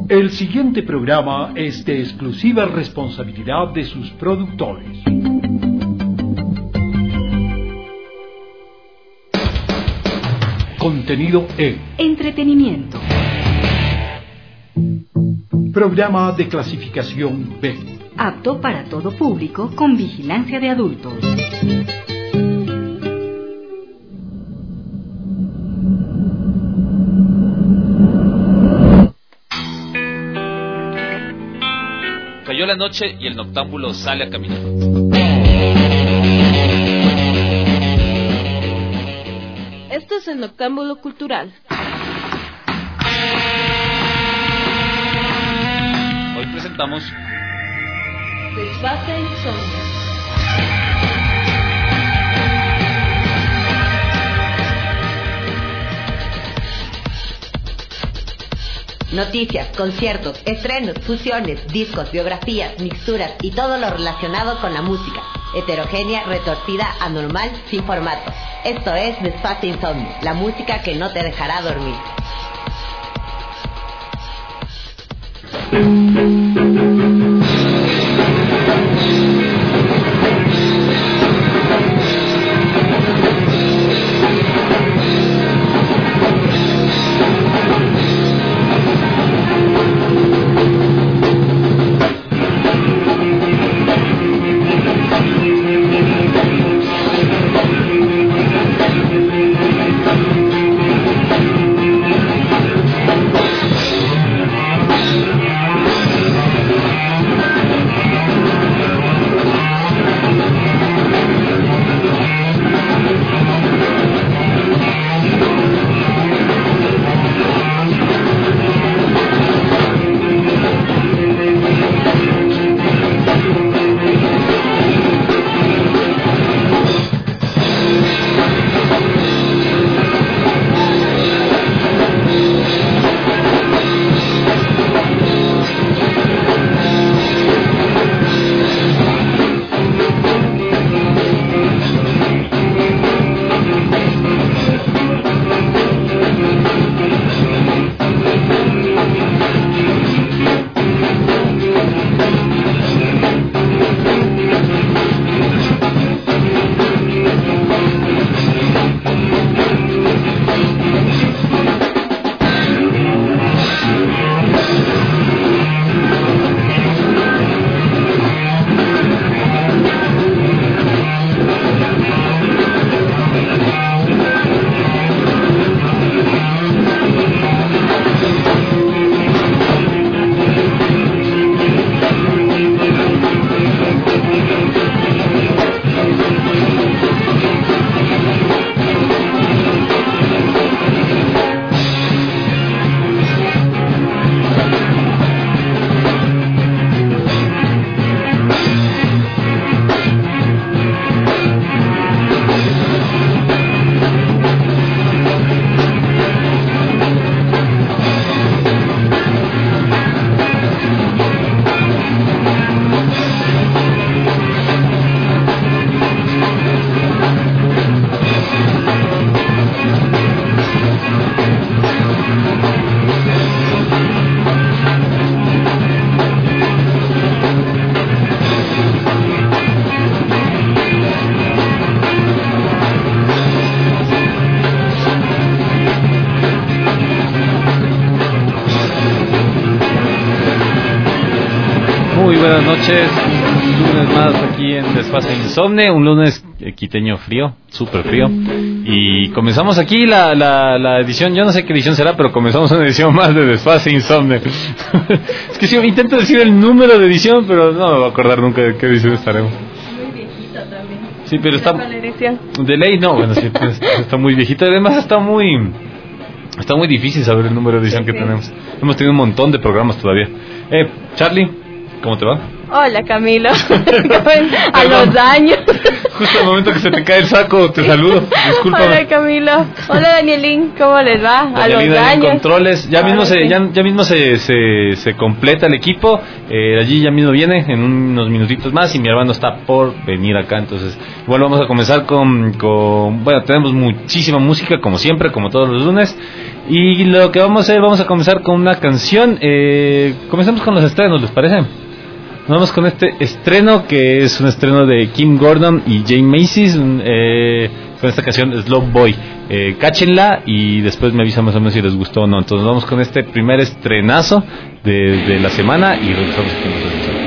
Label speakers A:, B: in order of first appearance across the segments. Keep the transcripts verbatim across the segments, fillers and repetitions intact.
A: El siguiente programa es de exclusiva responsabilidad de sus productores. Contenido E.
B: Entretenimiento.
A: Programa de clasificación B.
B: Apto para todo público con vigilancia de adultos.
C: Cayó la noche y el noctámbulo sale a caminar.
D: Esto es el Noctámbulo Cultural.
C: Hoy presentamos
D: Desfase e Insomnio.
E: Noticias, conciertos, estrenos, fusiones, discos, biografías, mixturas y todo lo relacionado con la música. Heterogénea, retorcida, anormal, sin formato. Esto es Desfase e Insomnio, la música que no te dejará dormir.
F: Buenas noches, un lunes más aquí en Desfase e Insomnio, un lunes quiteño frío, súper frío, y comenzamos aquí la, la, la edición, yo no sé qué edición será, pero comenzamos una edición más de Desfase e Insomnio. Es que sí, intento decir el número de edición, pero no me voy a acordar nunca de qué edición estaremos.
D: Muy viejito también.
F: Sí, pero está... De ley no, bueno, sí, está muy viejito, además está muy... Está muy difícil saber el número de edición que tenemos. Hemos tenido un montón de programas todavía. Eh, Charlie, ¿cómo te va?
D: Hola, Camilo. A los años.
F: Justo al momento que se te cae el saco, te saludo. Disculpa.
G: Hola Camilo. Hola Danielín, ¿cómo les va? A los
F: Danielina en
G: años.
F: controles. Ya mismo se, ya, ya mismo se, se, se completa el equipo. Eh, allí ya mismo viene en unos minutitos más y mi hermano está por venir acá. Entonces, igual vamos a comenzar con, con bueno, tenemos muchísima música como siempre, como todos los lunes. Y lo que vamos a hacer, vamos a comenzar con una canción. Eh, comenzamos con los estrenos, ¿les parece? Vamos con este estreno que es un estreno de Kim Gordon y Jay Macy's, eh, con esta canción Slow Boy. Eh, cáchenla y después me avisan más o menos si les gustó o no. Entonces vamos con este primer estrenazo de, de la semana y regresamos aquí en los episodios.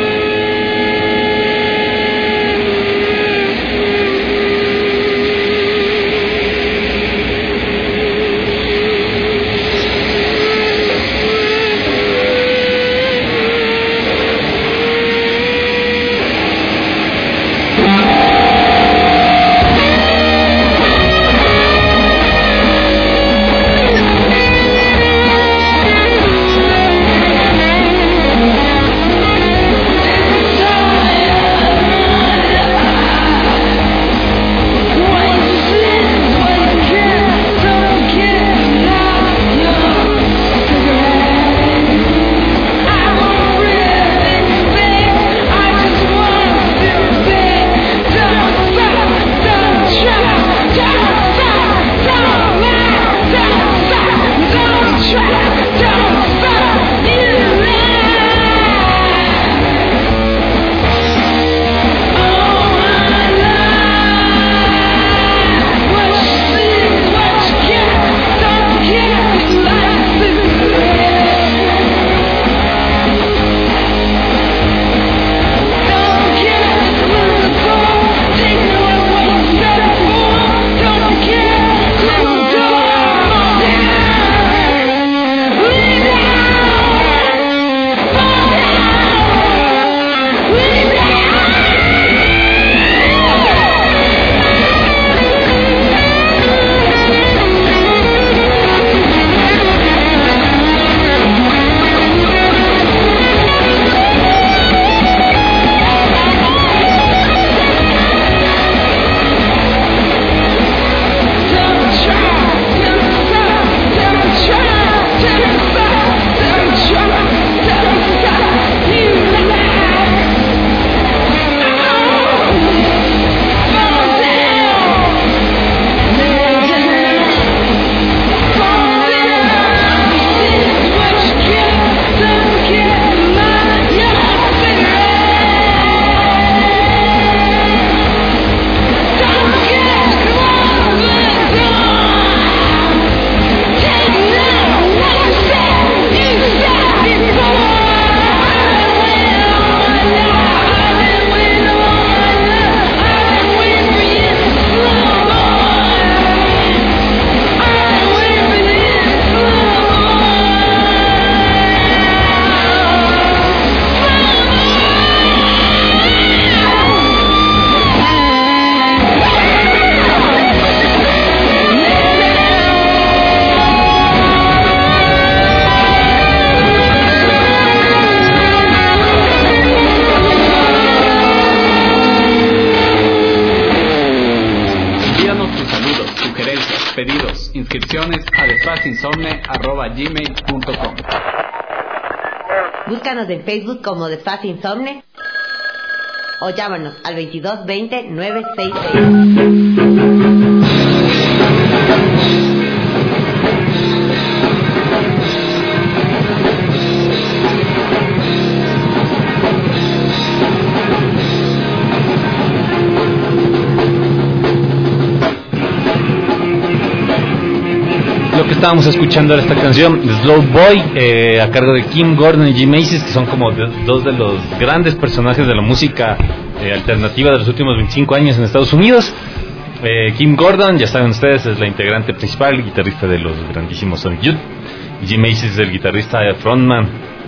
H: A desfasinsomne arroba gmail punto com.
E: Búscanos en Facebook como Desfasinsomne o llámanos al veintidós veinte nueve sesenta y seis.
F: Lo que estábamos escuchando era esta canción Slow Boy, eh, a cargo de Kim Gordon y Jay Macy's, que son como de, dos de los grandes personajes de la música eh, alternativa de los últimos veinticinco años en Estados Unidos. eh, Kim Gordon, ya saben ustedes, es la integrante principal, guitarrista de los grandísimos Sonic Youth, y Jay Macy's es el guitarrista frontman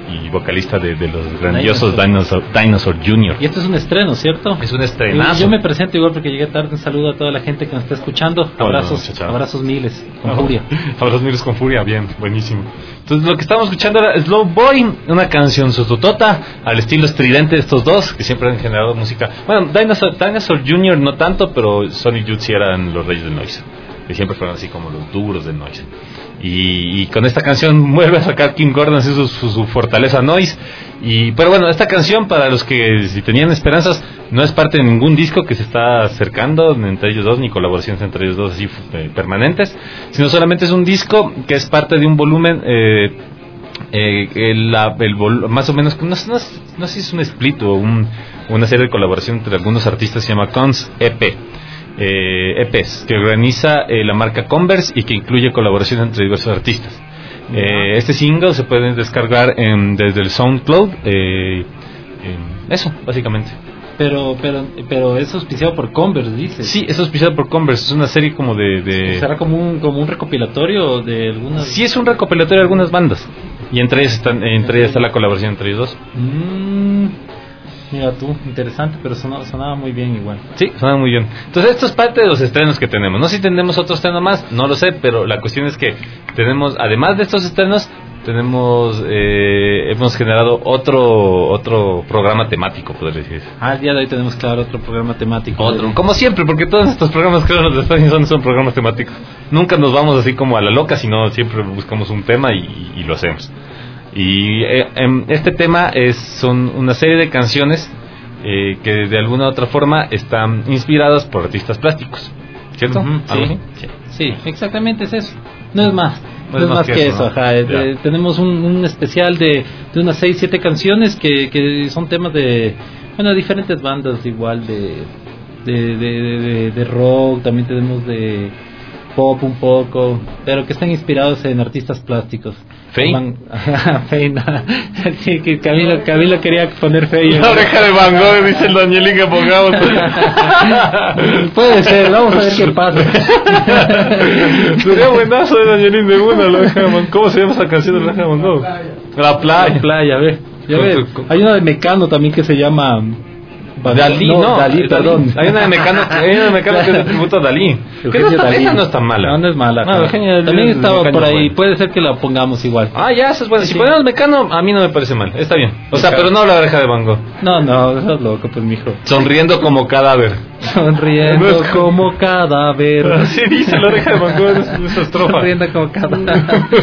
F: y vocalista de, de los grandiosos Dinosaur, Dinosaur junior
I: Y esto es un estreno, ¿cierto?
F: Es un estrenazo.
I: Yo me presento igual porque llegué tarde. Un saludo a toda la gente que nos está escuchando. Abrazos,
F: Hola, chao.
I: abrazos miles con
F: Oh,
I: furia.
F: Abrazos miles con furia, bien, buenísimo. Entonces lo que estamos escuchando era Slow Boy, una canción sototota al estilo estridente de estos dos que siempre han generado música. Bueno, Dinosaur, Dinosaur junior no tanto, pero Sonic Youth sí eran los reyes del noise, que siempre fueron así como los duros del noise. Y, y con esta canción vuelve a sacar Kim Gordon así su, su, su fortaleza noise. Y pero bueno, esta canción, para los que si tenían esperanzas, no es parte de ningún disco que se está acercando entre ellos dos, ni colaboraciones entre ellos dos así eh, permanentes, sino solamente es un disco que es parte de un volumen eh, eh, el, la, el vol- más o menos, no, no, no sé si es un split o un, una serie de colaboración entre algunos artistas, se llama Cons E P. Eh, E Ps que organiza eh, la marca Converse y que incluye colaboración entre diversos artistas. Eh, este single se puede descargar en, desde el SoundCloud. Eh, en eso, básicamente.
I: Pero, pero, pero es auspiciado por Converse, dices.
F: Sí, es auspiciado por Converse. Es una serie como de. de...
I: ¿Será como un, como un recopilatorio de algunas?
F: Sí, es un recopilatorio de algunas bandas. Y entre ellas, están, entre ellas está la colaboración entre ellos dos.
I: Mm, mira tú, interesante, pero sonaba, sonaba muy bien igual.
F: Sí, suena muy bien. Entonces esto es parte de los estrenos que tenemos. No sé si tenemos otro estreno más, no lo sé, pero la cuestión es que tenemos, además de estos estrenos, tenemos, eh, hemos generado otro otro programa temático, podría decir.
I: Ah, el día de hoy tenemos que dar otro programa temático.
F: Otro, como siempre, porque todos estos programas que nos están son, son programas temáticos. Nunca nos vamos así como a la loca, sino siempre buscamos un tema y, y lo hacemos. Y eh, eh, este tema es son una serie de canciones eh, que de alguna u otra forma están inspiradas por artistas plásticos, ¿cierto?
I: Uh-huh,
F: ¿Algo
I: sí,
F: así?
I: sí, exactamente es eso. No es más.
F: No
I: No es más que, que eso,
F: ¿no?
I: ajá. De, tenemos un, un especial de, de unas seis, siete canciones que, que son temas de, bueno, diferentes bandas igual de de, de, de, de rock, también tenemos de pop un poco, pero que están inspirados en artistas plásticos.
F: ¿Fey?
I: Feina. Sí, que Camilo, Camilo quería poner Fey.
F: La oreja de Van Gogh, dice el Danielín que pongamos.
I: Puede ser, vamos a ver qué pasa.
F: Sería buenazo de Danielín de una, la oreja de Van Gogh. ¿Cómo se llama esa canción de la oreja de Van Gogh? La playa.
I: La playa, ve. Ya ves, hay una de Mecano también que se llama
F: Dalí, no,
I: no Dalí,
F: Dalí,
I: perdón.
F: Hay una de Mecano, hay una de Mecano que es de tributo a Dalí. Que no está,
I: Dalí.
F: esa no está mala.
I: No, no es mala.
F: No, Eugenia
I: también
F: Dalí,
I: estaba
F: Mecano
I: por ahí,
F: bueno.
I: puede ser que la pongamos igual.
F: Ah, ya, eso es bueno.
I: Sí,
F: Si
I: sí.
F: ponemos Mecano, a mí no me parece mal. Está bien. O sea, pero no la oreja de Van Gogh.
I: No, no, estás loco, pues, mijo.
F: Sonriendo como cadáver.
I: Sonriendo
F: No es
I: como cadáver.
F: Así dice la oreja de Van Gogh en esa estrofa.
I: Sonriendo como cadáver.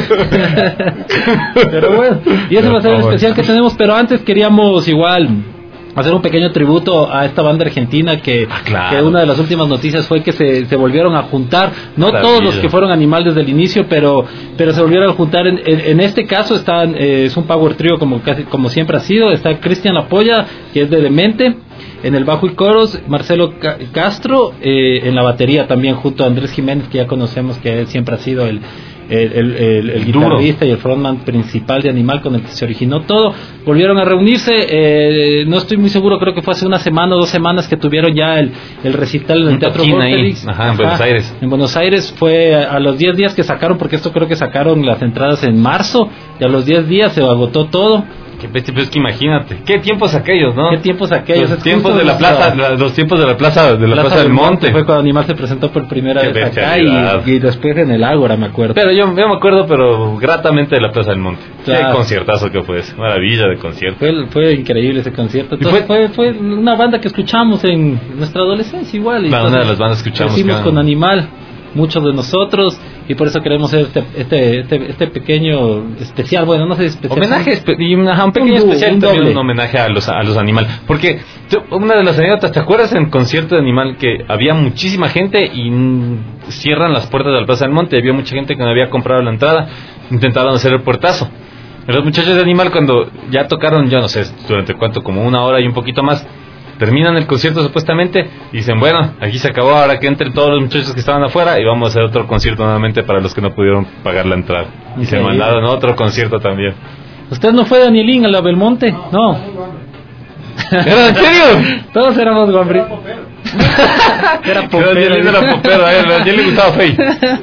I: Pero bueno, y ese va a ser el
F: Por favor.
I: especial que tenemos, pero antes queríamos igual hacer un pequeño tributo a esta banda argentina que,
F: Ah, claro.
I: que una de las últimas noticias fue que se, se volvieron a juntar, no
F: Maravilla.
I: todos los que fueron Animal desde el inicio, pero pero se volvieron a juntar. En, en, en este caso están eh, es un power trio como casi como siempre ha sido. Está Cristian Lapolla, que es de Demente, en el bajo y coros, Marcelo Ca- Castro eh, en la batería también, junto a Andrés Jiménez, que ya conocemos que él siempre ha sido el el, el, el, el
F: Duro.
I: guitarrista y el frontman principal de Animal, con el que se originó todo. Volvieron a reunirse, eh, no estoy muy seguro, creo que fue hace una semana o dos semanas que tuvieron ya el, el recital en el
F: Un
I: Teatro
F: toquín ahí.
I: Vorterix.
F: Ajá, en Buenos Aires.
I: En Buenos Aires fue a, a los diez días que sacaron, porque esto creo que sacaron las entradas en marzo, y a los diez días se agotó todo.
F: Qué bestia, pero es que imagínate, qué tiempos aquellos, ¿no?
I: ¿Qué tiempos aquellos?
F: Los
I: Es
F: tiempos
I: justo
F: de la
I: nuestra-
F: plaza, la- los tiempos de la plaza, de la plaza, del Monte.
I: Fue cuando Animal se presentó por primera
F: Qué
I: vez acá
F: bestialidad.
I: y, y después en el Ágora, me acuerdo.
F: Pero yo, yo me acuerdo, pero gratamente de la plaza del Monte.
I: Claro.
F: Qué conciertazo que fue ese, maravilla de concierto.
I: Fue, fue increíble ese concierto.
F: Y
I: Entonces,
F: fue-
I: fue, fue una banda que escuchamos en nuestra adolescencia igual. Y
F: Claro, una de
I: entonces
F: las bandas que escuchamos
I: crecimos
F: que-
I: con Animal, muchos de nosotros, y por eso queremos hacer este, este, este, este pequeño especial. Bueno, no sé, especial.
F: Homenaje espe- y un, ajá, un pequeño
I: Un du-
F: especial
I: un
F: también,
I: doble.
F: un homenaje a los a los Animal, porque tú- una de las anécdotas, ¿te acuerdas en el concierto de Animal que había muchísima gente y mm, cierran las puertas de la Plaza del Monte? Había mucha gente que no había comprado la entrada, intentaron hacer el puertazo. Los muchachos de Animal, cuando ya tocaron, yo no sé durante cuánto, como una hora y un poquito más, terminan el concierto supuestamente y dicen, bueno, aquí se acabó, ahora que entren todos los muchachos que estaban afuera y vamos a hacer otro concierto nuevamente para los que no pudieron pagar la entrada. Y se
I: Increíble.
F: mandaron otro concierto también.
I: ¿Usted no fue Danielín a la Belmonte? No.
F: ¿Era en serio?
I: Todos éramos guambri. Era
F: Pero Danielín era popero, a él, a él le gustaba Fey.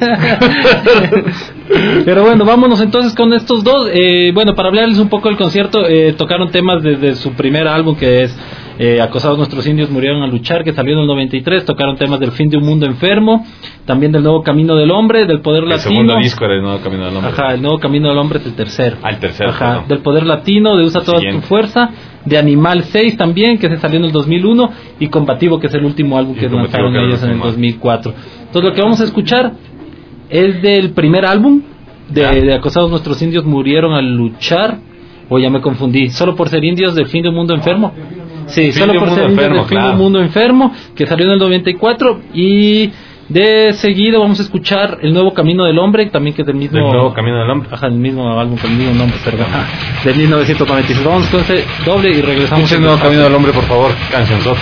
I: Pero bueno, vámonos entonces con estos dos. Eh, bueno, para hablarles un poco del concierto, eh, tocaron temas desde su primer álbum, que es eh, Acosados nuestros indios murieron a luchar, que salió en el noventa y tres. Tocaron temas del Fin de un mundo enfermo, también del Nuevo Camino del Hombre, del Poder
F: El
I: Latino.
F: segundo disco era el Nuevo Camino del Hombre.
I: Ajá, el Nuevo Camino del Hombre es el tercero.
F: Ah, el tercero.
I: Ajá,
F: perdón.
I: del Poder Latino, de Usa toda
F: Siguiente.
I: tu fuerza, de Animal seis también, que se salió en el dos mil uno, y Combativo, que es el último álbum
F: Y
I: que
F: Combativo,
I: lanzaron
F: que era el
I: ellos en el
F: último.
I: dos mil cuatro. Entonces lo que vamos a escuchar es del primer álbum de,
F: Ya.
I: de Acosados nuestros indios murieron al luchar, o ya me confundí, Solo por ser indios, del Fin de un mundo enfermo. Sí,
F: Fin
I: Solo
F: de un
I: por
F: mundo
I: ser indios,
F: enfermo,
I: del Fin de
F: claro.
I: un mundo enfermo, que salió en el noventa y cuatro, y de seguido vamos a escuchar El Nuevo Camino del Hombre, también que es del mismo...
F: El Nuevo Camino del Hombre.
I: Ajá, el mismo álbum con el mismo nombre, perdón. De mil novecientos noventa y seis. Vamos con ese doble y regresamos.
F: Escuchen El Nuevo Camino del Hombre, por favor. Cancionzota.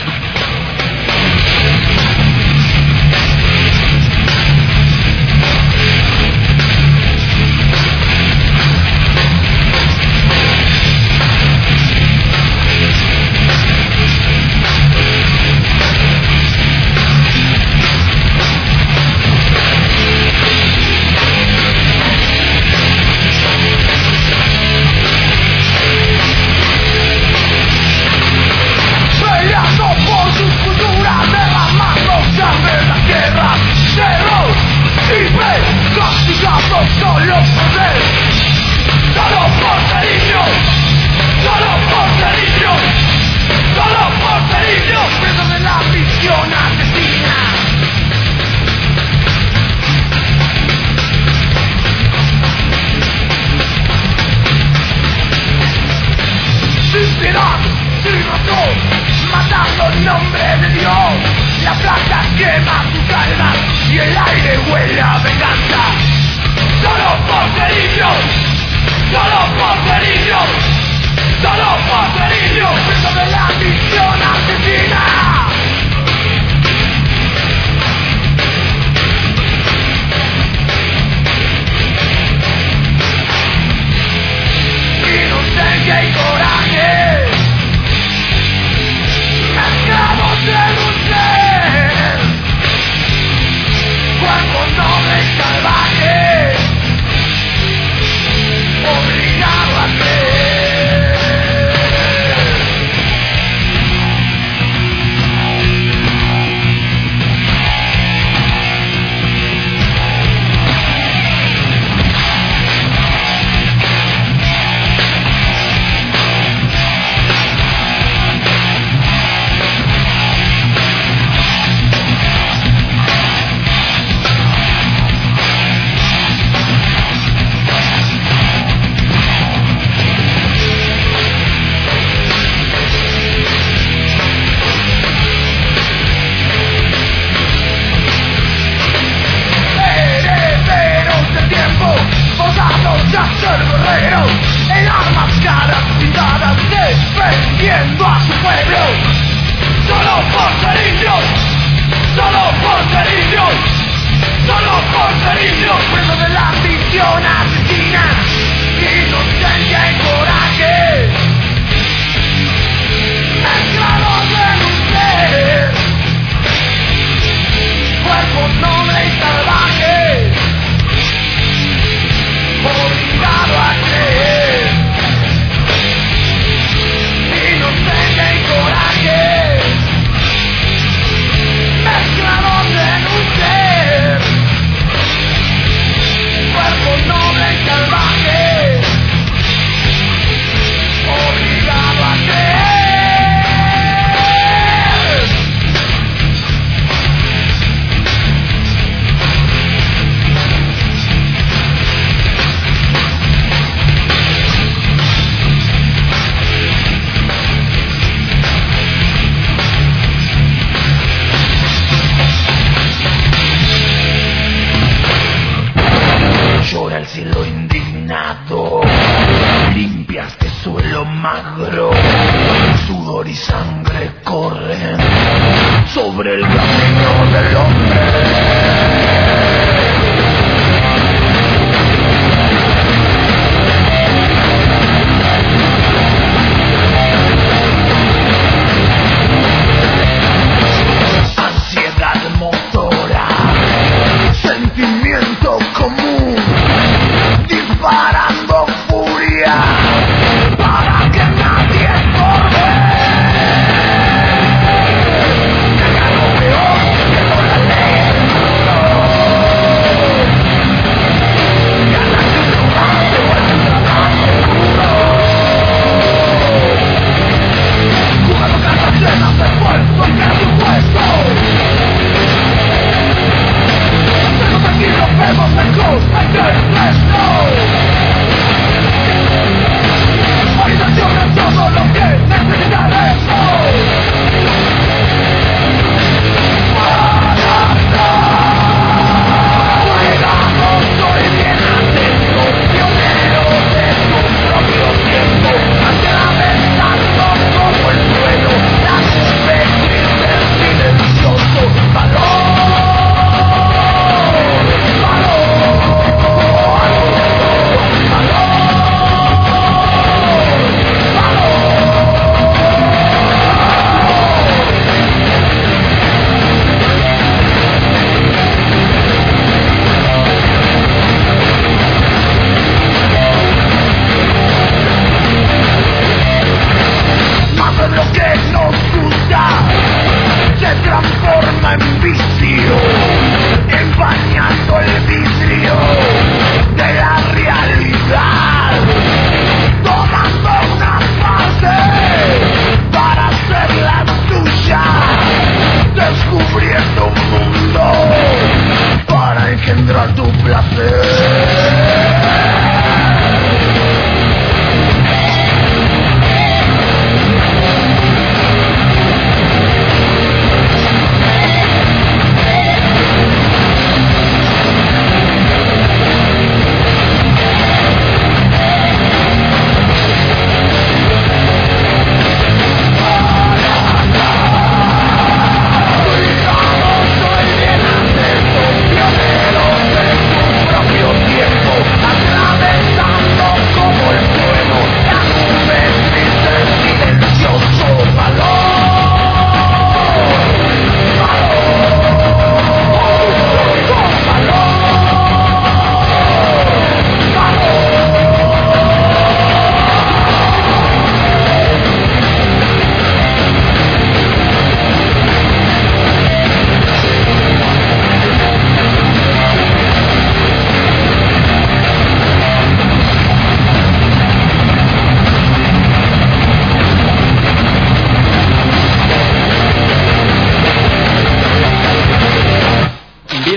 J: Peleando por sus culturas, derramando sangre en las guerras, terror y fe, castigados solo por ser, solo por ser indios, solo por ser indios, solo por ser indios, presos de la prisión asesina. Sin piedad, sin razón, matando en nombre de Dios. La planta quema sus almas y el aire huele a venganza. Solo por ser indios, solo por ser indios, solo por ser indios, presos de la misión asesina. Inocencia y coraje mezclados en un ser, cuerpo noble y salvaje, obligado a creer. Herederos del tiempo, forzados a ser guerreros, en armas caras pintadas, defendiendo a su pueblo. Solo por ser indios, solo por ser indios, solo por ser indios, presos de la misión asesina. Inocencia y coraje mezclados en un ser, cuerpo noble y salvaje, obligado a creer. Inocencia y coraje mezclados en un ser, cuerpo noble y salvaje, obligado a creer. Llora el cielo indignado, limpia este suelo magro, sudor y sangre corren sobre el camino del hombre.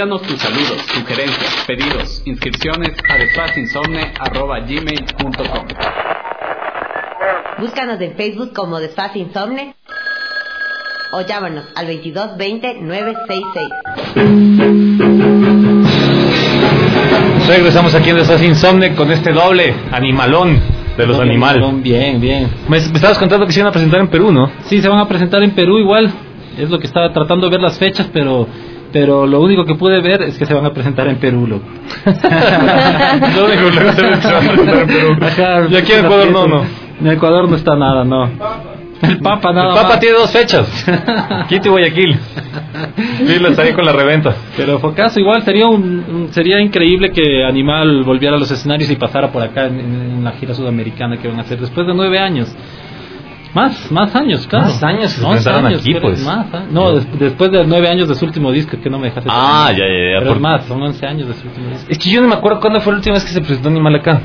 H: Envíanos tus saludos, sugerencias, pedidos, inscripciones a desfasinsomne arroba gmail punto com.
E: Búscanos en Facebook como Desfase Insomne o llámanos al veintidós veinte nueve sesenta y seis.
F: Regresamos aquí en Desfase Insomne con este doble animalón de los animales.
I: Bien, bien.
F: Me, me estabas contando que se iban a presentar en Perú, ¿no?
I: Sí, se van a presentar en Perú igual. Es lo que estaba tratando de ver las fechas, pero pero lo único que pude ver es que se van a presentar en Perú, loco.
F: Lo único que se van a presentar en Perú. Ajá, y aquí en Ecuador no, no.
I: En Ecuador no está nada, no. El Papa nada
F: El Papa
I: más.
F: tiene dos fechas. Quito y Guayaquil. Sí, lo está ahí con la reventa.
I: Pero Focaso igual sería un, un sería increíble que Animal volviera a los escenarios y pasara por acá en, en la gira sudamericana que van a hacer después de nueve años. Más, más años, claro.
F: Más años que se
I: Más
F: presentaron
I: años,
F: aquí,
I: pero
F: pues.
I: es más, ¿eh? No, des- después de nueve años de su último disco, que no me dejaste.
F: Ah,
I: terminar.
F: ya, ya, ya.
I: Pero
F: por-
I: es más, son once años de su último disco.
F: Es que yo no me acuerdo cuándo fue la última vez que se presentó Animal acá.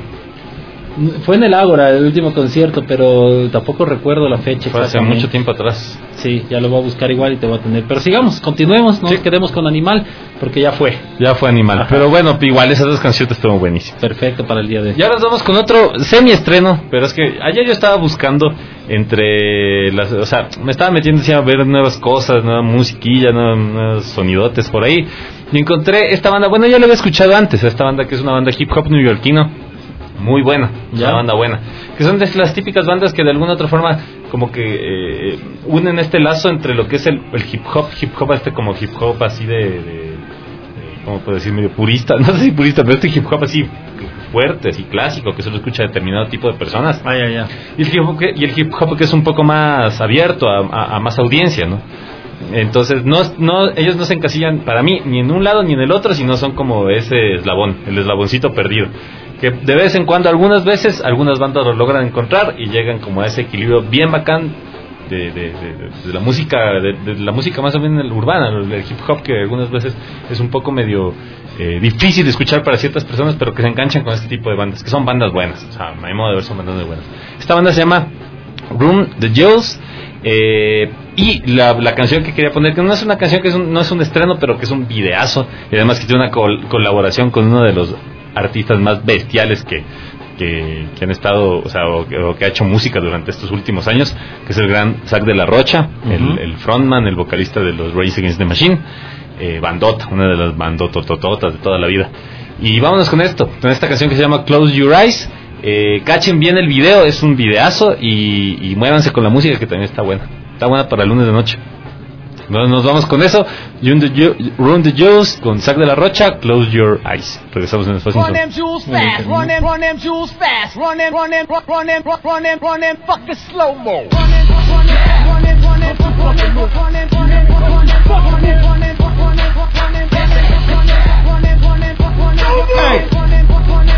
I: Fue en el Ágora, el último concierto, pero tampoco recuerdo la fecha.
F: Fue hace
I: exactamente.
F: mucho tiempo atrás.
I: Sí, ya lo voy a buscar igual y te voy a tener. Pero sigamos, continuemos, no
F: Sí.
I: nos quedemos con Animal, porque ya fue.
F: Ya fue Animal.
I: Ajá.
F: Pero bueno, igual esas dos canciones estuvo buenísimas.
I: Perfecto para el día de hoy.
F: Y ahora nos vamos con otro semi-estreno, pero es que ayer yo estaba buscando entre las... O sea, me estaba metiendo así a ver nuevas cosas, nueva musiquilla, nuevos, nuevos sonidotes por ahí. Y encontré esta banda, bueno, ya la había escuchado antes, esta banda que es una banda hip hop neoyorquino. Muy buena,
I: Ya.
F: una banda buena. Que son de las típicas bandas que de alguna otra forma como que eh, unen este lazo entre lo que es el, el hip hop, hip hop este como hip hop así de... de, de ¿cómo puedo decir? Medio purista, no sé si purista, pero este hip hop así fuerte, así clásico, que solo escucha determinado tipo de personas.
I: Ah, ya, ya.
F: Y el hip hop que, y el hip hop que es un poco más abierto a, a, a más audiencia, ¿no? Entonces no, no, ellos no se encasillan para mí ni en un lado ni en el otro, sino son como ese eslabón, el eslaboncito perdido, que de vez en cuando, algunas veces, algunas bandas lo logran encontrar y llegan como a ese equilibrio bien bacán de, de, de, de la música, de, de la música más o menos urbana, el hip hop, que algunas veces es un poco medio eh, difícil de escuchar para ciertas personas, pero que se enganchan con este tipo de bandas, que son bandas buenas, o sea, a mi modo de ver son bandas muy buenas. Esta banda se llama Room the Jewels. Eh, y la, la canción que quería poner, que no es una canción, que es un, no es un estreno, pero que es un videazo, y además que tiene una col- colaboración con uno de los artistas más bestiales que, que, que han estado, o sea, o, o que ha hecho música durante estos últimos años, que es el gran Zack de la Rocha, uh-huh. el, el frontman, el vocalista de los Rage Against the Machine, eh, bandota, una de las bandototototas de toda la vida. Y vámonos con esto, con esta canción que se llama Close Your Eyes. Eh, cachen bien el video, es un videazo, y, y muévanse con la música, que también está buena, está buena para el lunes de noche. Nos, nos vamos con eso. Run the, Ju- Run the Jewels con Zack de la Rocha, Close Your Eyes. Regresamos en el espacio.
J: Run them jewels fast, run them, run them jewels fast, run them, run them, run them, run them, run them, fucking slow mo. Run them, run them, run them, run them, run them, run them, run them, run them, run them, run them, run them, run them, run them, run them, run them,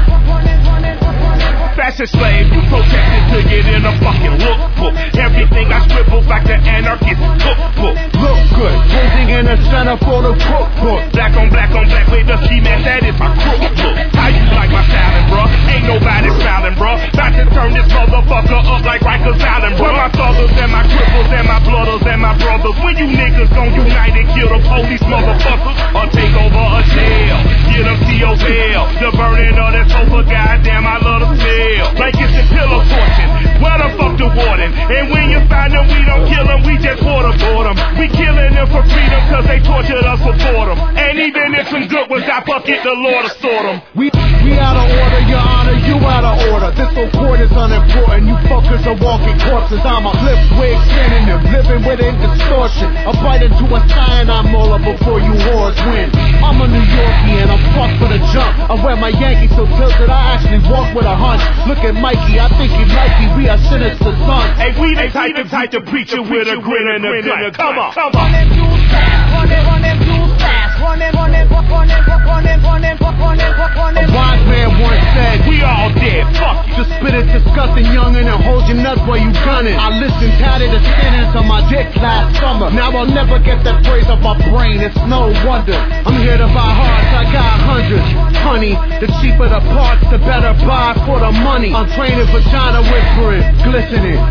J: fashion slave, you protected to get in a fucking lookbook. Everything I scribble like the anarchist cookbook. Look good, posing in the center for the cookbook. Black on black on black with the cement, that is my crook look. How you like my styling, bruh? Ain't nobody smiling, bruh. About to turn this motherfucker up like Rikers Island, bruh. My thuggers and my cripples and my blooders and my brothers. When you niggas gon' unite and kill the police motherfuckers, or take over a jail, get them T O L. The burning of that sofa, goddamn, I love the smell. Blankets and pillow torching, where the fuck the warden? And when you find them, we don't kill them, we just waterboard them. We killing them for freedom, cause they tortured us for boredom. And even if some good ones got bucket, the Lord will sort them. We, we out of order, your honor, you out of order. This report is unimportant, you fuckers are walking corpses. I'm a flip wig synonym, living within distortion. A bite into a cyanide molar before you whores win. I'm a New Yorkie and I'm fucked for the jump. I wear my Yankees so tilted, I actually walk with a hunch. Look at Mikey, I think he might be, we are sinister sons. Hey, we the type, the type to preach you with a grin and a grin. Come on, come on. Run them jewels fast, run them, run them jewels fast. Run them, run them, run them, run them, run them, run them, run them. A wise man once said, we all dead, fuck you. Just spit it disgusting youngin' and hold your nuts while you gunning. I listened tatted the sentence on my dick last summer. Now I'll never get that phrase off my brain, it's no wonder. I'm here to buy hearts, I got hundreds. Honey, the cheaper the parts, the better buy for the money. I'm training vagina whispering, glistening, waiting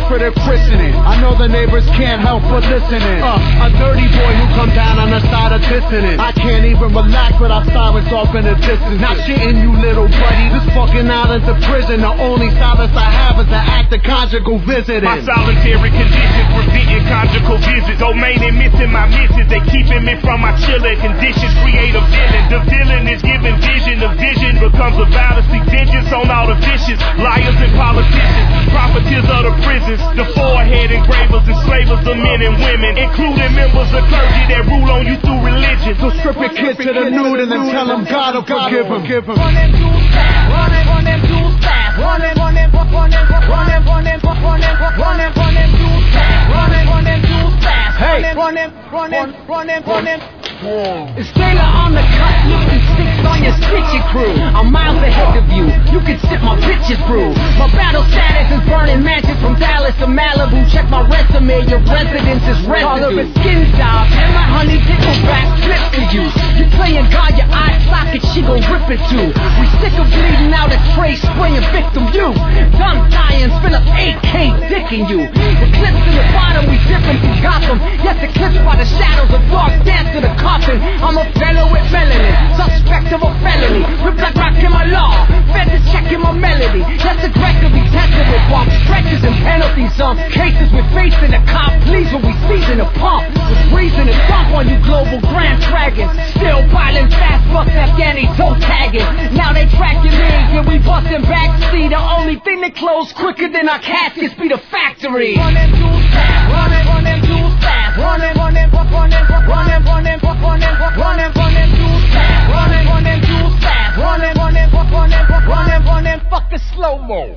J: for their christening. I know the neighbors can't help but listening. Uh, a dirty boy who come down on the side of dissonance. I can't even relax without sirens off in the distance. Not shitting you, little buddy. This fucking island's a prison. The only solace I have is the act of conjugal visiting.
K: My solitary conditions preventing conjugal visits. Domain and missing my misses. They keeping me from my chilling conditions. Create a villain. The villain is giving vision. The vision becomes a vow to seek vengeance on all the vicious liars and politicians. Profiteers of the prisons. The forehead engravers, enslavers of men and women, including members of clergy that rule on you through religion.
J: So strip your kid to the nude and then tell him God will forgive him. Give him.
L: Run them tools fast, run them, run them tools fast, run them, run them, run them, run them, run them, run them, run them, run them tools fast, run them, run them tools fast, run them, run them, run them, run them, run them.
M: It's Taylor on the cut, lifting sticks on your stitching crew. I'm miles ahead of you, you can sip my bitches brew. My battle status is burning mansions from Dallas to Malibu. Check my resume, your residence is residue. Call her a skin job, and my honey tickle back flip to you. You playing God, your eye socket, she gon' rip it too. We sick of bleeding out a tray, spraying victim you. Done dying, spin up A K dicking you. The clips in the bottom, we dipping through Gotham. Yes, eclipsed by the shadows of dark dance to the coffin. I'm a fellow with melanin, suspect of a felony. Rip like rock in my law, fed to checking my melody. That's aggressively tested with bomb stretches and penalties. Some cases we're facing a cop please when we season a pump. With reason to dump on you global grand dragons. Still piling fast bucks, Afghani toe tagging. Now they tracking me, and we busting backseat. The only thing that close quicker than our caskets be the factory.
L: Run them tools fast, run them, run them tools fast, run them, run them, run them, run them, run them, run them, run them, run them tools fast, run them, run them tools fast, run them, run them, run them, run them, run them, fuck the slow mo.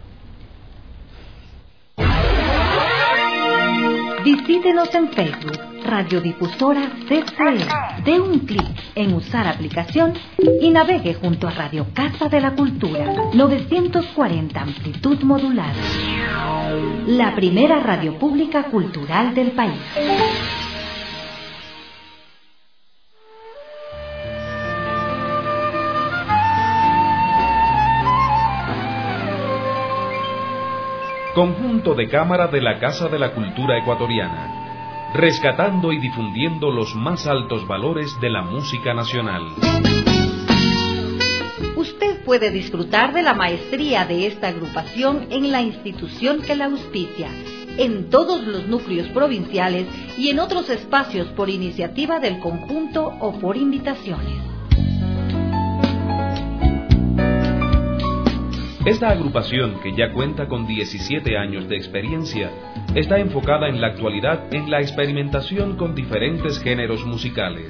B: Visítenos en Facebook, Radiodifusora C C E. Dé un clic en usar aplicación y navegue junto a Radio Casa de la Cultura, novecientos cuarenta amplitud modulada. La primera radio pública cultural del país.
N: Conjunto de cámara de la Casa de la Cultura Ecuatoriana, rescatando y difundiendo los más altos valores de la música nacional.
B: Usted puede disfrutar de la maestría de esta agrupación en la institución que la auspicia, en todos los núcleos provinciales y en otros espacios por iniciativa del conjunto o por invitaciones.
N: Esta agrupación, que ya cuenta con diecisiete años de experiencia, está enfocada en la actualidad en la experimentación con diferentes géneros musicales.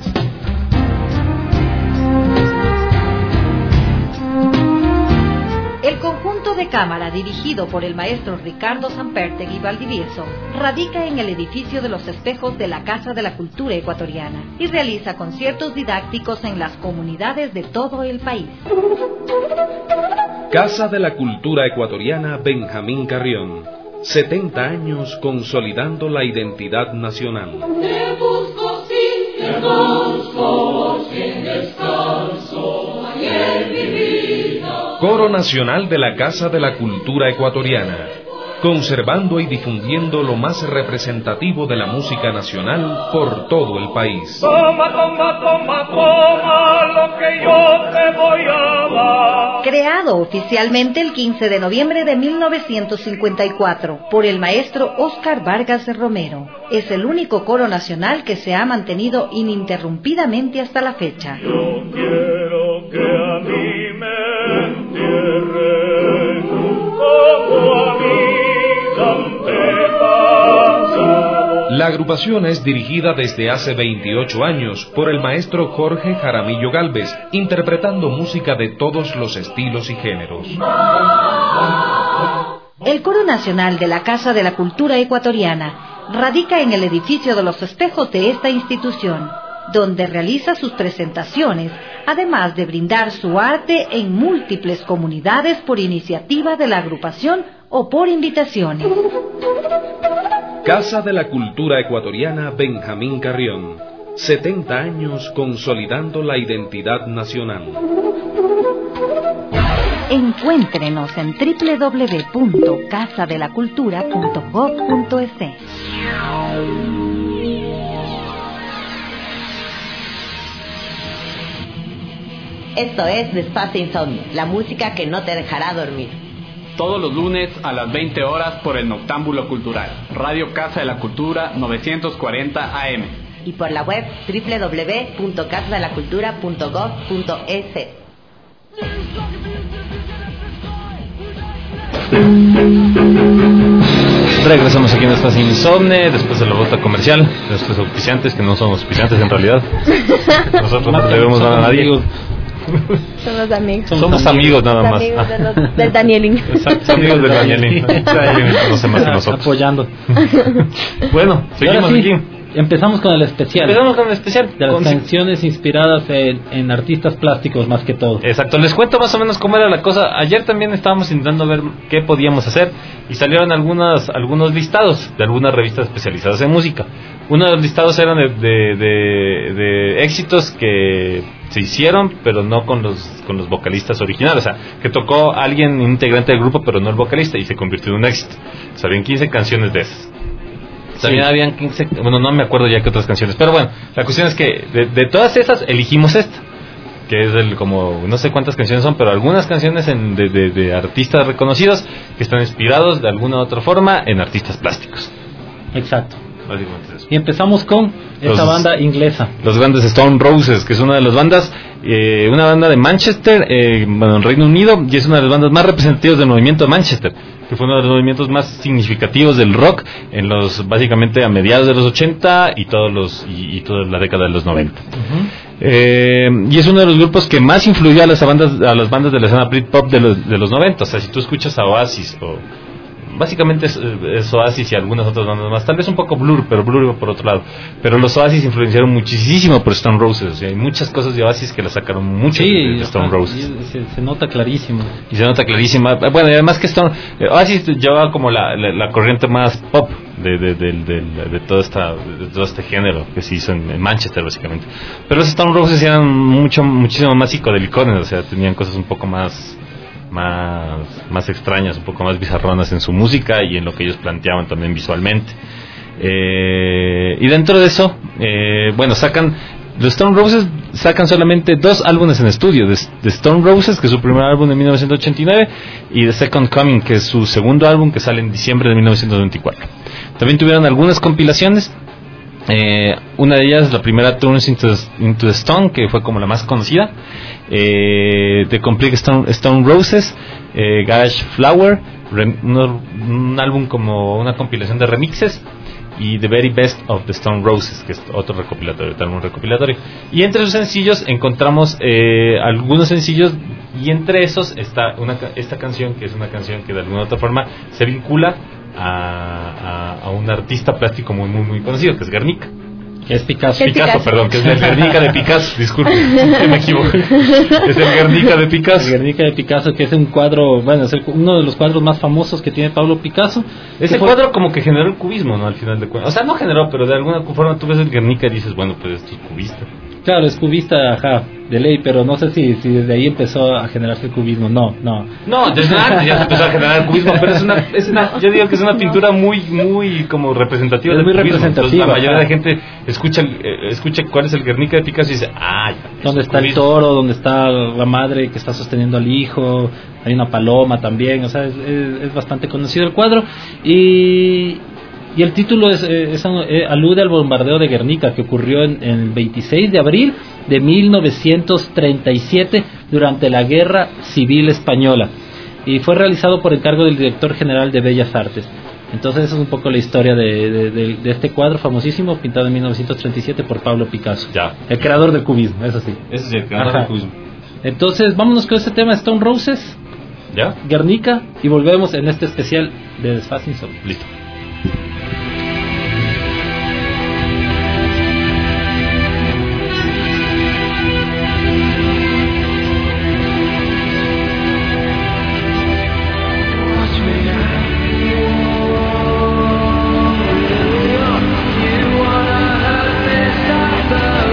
B: El conjunto de cámara, dirigido por el maestro Ricardo Sampertegui Valdivieso, radica en el edificio de los espejos de la Casa de la Cultura Ecuatoriana y realiza conciertos didácticos en las comunidades de todo el país.
N: Casa de la Cultura Ecuatoriana Benjamín Carrión, setenta años consolidando la identidad nacional.
J: Te busco sin descanso, sin descanso, ayer mi vida.
N: Coro Nacional de la Casa de la Cultura Ecuatoriana, conservando y difundiendo lo más representativo de la música nacional por todo el país.
J: Toma, toma, toma, toma lo que yo te voy a dar.
B: Creado oficialmente el quince de noviembre de mil novecientos cincuenta y cuatro por el maestro Óscar Vargas de Romero, es el único coro nacional que se ha mantenido ininterrumpidamente hasta la fecha.
J: Yo quiero que a mí me entierren como a mí.
N: La agrupación es dirigida desde hace veintiocho años por el maestro Jorge Jaramillo Gálvez, interpretando música de todos los estilos y géneros.
B: El Coro Nacional de la Casa de la Cultura Ecuatoriana radica en el edificio de los espejos de esta institución, donde realiza sus presentaciones, además de brindar su arte en múltiples comunidades por iniciativa de la agrupación o por invitaciones.
N: Casa de la Cultura Ecuatoriana Benjamín Carrión, setenta años consolidando la identidad nacional.
B: Encuéntrenos en doble u doble u doble u punto casa de la cultura punto gob punto es.
E: Esto es Desfase Insomnio, la música que no te dejará dormir.
H: Todos los lunes a las veinte horas por el Noctámbulo Cultural, Radio Casa de la Cultura novecientos cuarenta A M.
E: Y por la web doble u doble u doble u punto casa de la cultura punto gob punto es.
F: Regresamos aquí en Desfase Insomne, después de la bota comercial, de nuestros auspiciantes, que no son auspiciantes en realidad. Nosotros no debemos nada a nadie.
G: Somos amigos.
F: Somos, Somos amigos nada más.
G: Amigos de los, del Danielín.
F: Exacto, amigos del Danielín. Conoce más que nosotros.
I: Apoyando.
F: Bueno, seguimos
I: sí,
F: aquí.
I: Empezamos con el especial.
F: Empezamos con el especial.
I: De las
F: con...
I: canciones inspiradas en, en artistas plásticos más que todo.
F: Exacto, les cuento más o menos cómo era la cosa. Ayer también estábamos intentando ver qué podíamos hacer y salieron algunas, algunos listados de algunas revistas especializadas en música. Uno de los listados eran de, de, de, de éxitos que se hicieron, pero no con los, con los vocalistas originales. O sea, que tocó alguien integrante del grupo, pero no el vocalista, y se convirtió en un éxito. O sea, habían quince canciones de esas. También sí. Habían quince, bueno, no me acuerdo ya qué otras canciones, pero bueno, la cuestión es que de, de todas esas elegimos esta, que es el, como, no sé cuántas canciones son, pero algunas canciones en, de, de, de artistas reconocidos que están inspirados de alguna u otra forma en artistas plásticos.
I: Exacto.
F: Básicamente eso.
I: Y empezamos con esta los, banda inglesa.
F: Los grandes Stone Roses, que es una de las bandas, eh, una banda de Manchester, eh, bueno, en Reino Unido, y es una de las bandas más representativas del movimiento de Manchester, que fue uno de los movimientos más significativos del rock en los, básicamente a mediados de los ochenta y todos los y, y toda la década de los noventa. Uh-huh. Eh, y es uno de los grupos que más influyó a las bandas a las bandas de la escena Britpop de los de los noventa. O sea, si tú escuchas a Oasis o básicamente es, es Oasis y algunas otras bandas más, tal vez un poco Blur, pero Blur iba por otro lado, pero los Oasis influenciaron muchísimo por Stone Roses. O sea, hay muchas cosas de Oasis que la sacaron mucho sí, de, de Stone Roses.
I: Se, se nota clarísimo.
F: Y se nota clarísima. Bueno, y además que Stone Oasis llevaba como la, la, la corriente más pop de, de, de, de, de, de, todo esta, de todo este género que se hizo en, en Manchester, básicamente. Pero los Stone Roses eran mucho muchísimo más psicodelicones, o sea, tenían cosas un poco más más más extrañas, un poco más bizarronas en su música y en lo que ellos planteaban también visualmente. Eh, y dentro de eso, eh, bueno, sacan los Stone Roses sacan solamente dos álbumes en estudio, de, de Stone Roses, que es su primer álbum de mil novecientos ochenta y nueve, y The Second Coming, que es su segundo álbum, que sale en diciembre de mil novecientos veinticuatro. También tuvieron algunas compilaciones. Eh, una de ellas, la primera, Turns into, into the Stone, que fue como la más conocida, eh, The Complete Stone, Stone Roses, eh, Garage Flower, rem, un, un álbum como una compilación de remixes, y The Very Best of the Stone Roses, que es otro recopilatorio, álbum recopilatorio. Y entre sus sencillos encontramos eh, algunos sencillos, y entre esos está una, esta canción, que es una canción que de alguna otra forma se vincula A, a, a un artista plástico muy muy muy conocido, que es Guernica,
I: que es Picasso,
F: Picasso, Picasso, perdón, que es el Guernica de Picasso, disculpe, que me equivoqué, es el Guernica de Picasso.
I: El Guernica de Picasso, que es un cuadro, bueno, es el, uno de los cuadros más famosos que tiene Pablo Picasso.
F: Ese fue... cuadro como que generó el cubismo, ¿no? Al final de cuentas, o sea, no generó, pero de alguna forma tú ves el Guernica y dices, bueno, pues esto es cubista.
I: Claro, es cubista, ajá, de ley, pero no sé si, si desde ahí empezó a generarse el cubismo. No, no.
F: No, desde antes ya se empezó a generar el cubismo, pero es una, es una, yo digo que es una pintura muy, muy como representativa
I: es
F: del
I: muy
F: cubismo.
I: representativa.
F: Entonces, la mayoría
I: ajá.
F: de la gente escucha, eh, escucha cuál es el Guernica de Picasso y dice, ah, ya.
I: ¿Dónde está cubismo? El toro? ¿Dónde está la madre que está sosteniendo al hijo? Hay una paloma también, o sea, es, es, es bastante conocido el cuadro. Y... Y el título es, es, es, alude al bombardeo de Guernica, que ocurrió en, en el veintiséis de abril de mil novecientos treinta y siete durante la Guerra Civil Española, y fue realizado por encargo del director general de Bellas Artes. Entonces esa es un poco la historia de, de, de, de este cuadro famosísimo, pintado en mil novecientos treinta y siete por Pablo Picasso,
F: ya.
I: El creador del cubismo, eso sí.
F: Ese es el creador Ajá. del cubismo.
I: Entonces vámonos con este tema, Stone Roses,
F: ¿ya?
I: Guernica, y volvemos en este especial de Desfase Insomnio.
F: Listo.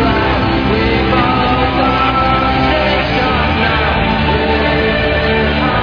J: We've all got to take some now.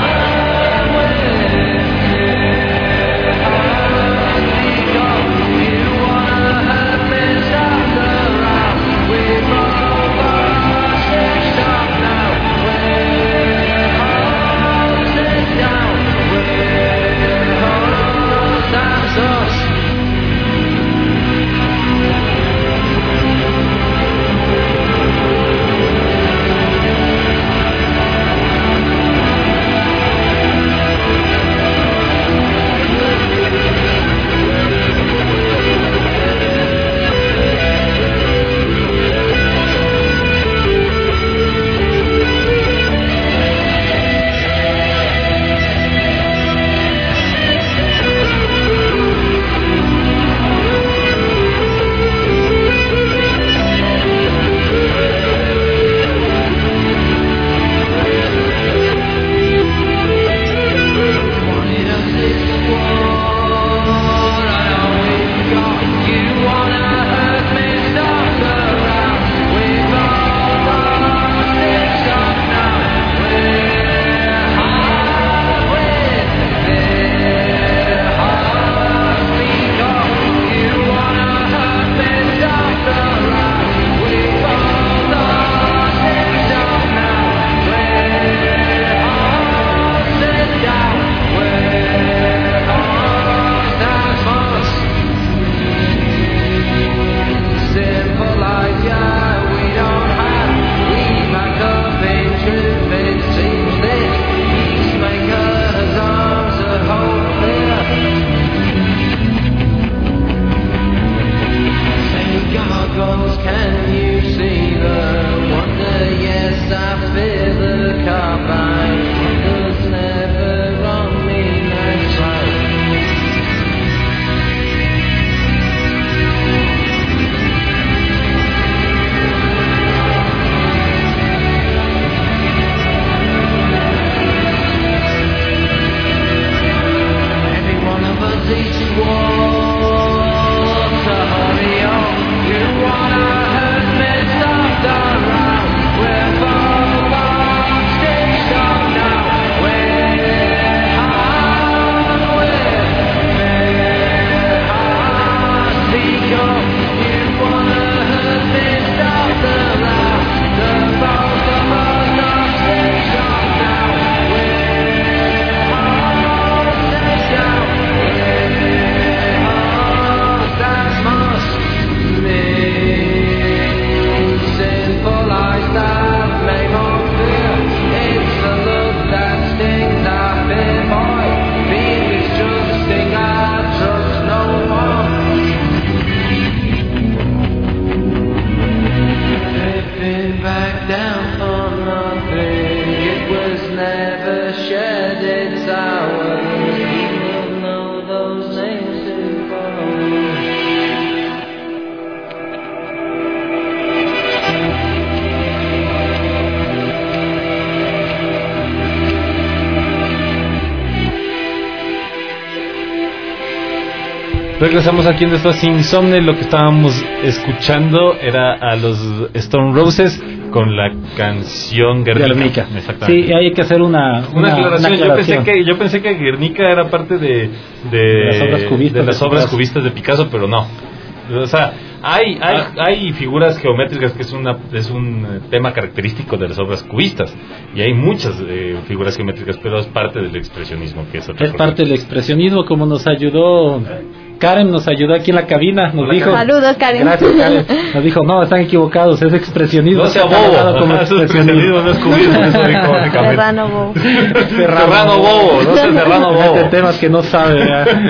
F: Regresamos aquí en Después Insomne. Lo que estábamos escuchando era a los Stone Roses con la canción Guernica.
I: Exactamente. Sí, hay que hacer una, una,
F: una, aclaración.
I: una
F: aclaración. Yo pensé que yo pensé que Guernica era parte de, de,
I: de las obras cubistas
F: de, las
I: de,
F: obras cubistas de Picasso, pero no. O sea, hay hay, ah. hay figuras geométricas que es una es un tema característico de las obras cubistas, y hay muchas eh, figuras geométricas, pero es parte del expresionismo, que es otra
I: es cosa. Parte del expresionismo, como nos ayudó Karen, nos ayudó aquí en la cabina, nos Hola, dijo
G: saludos Karen.
I: Gracias Karen. Nos dijo, no, están equivocados, es expresionismo.
F: No sea bobo, como es expresionismo, no es cubismo, eso dijo básicamente.
G: Serrano bobo.
F: Serrano bobo, no sea Serrano bobo.
I: Este temas que no sabe.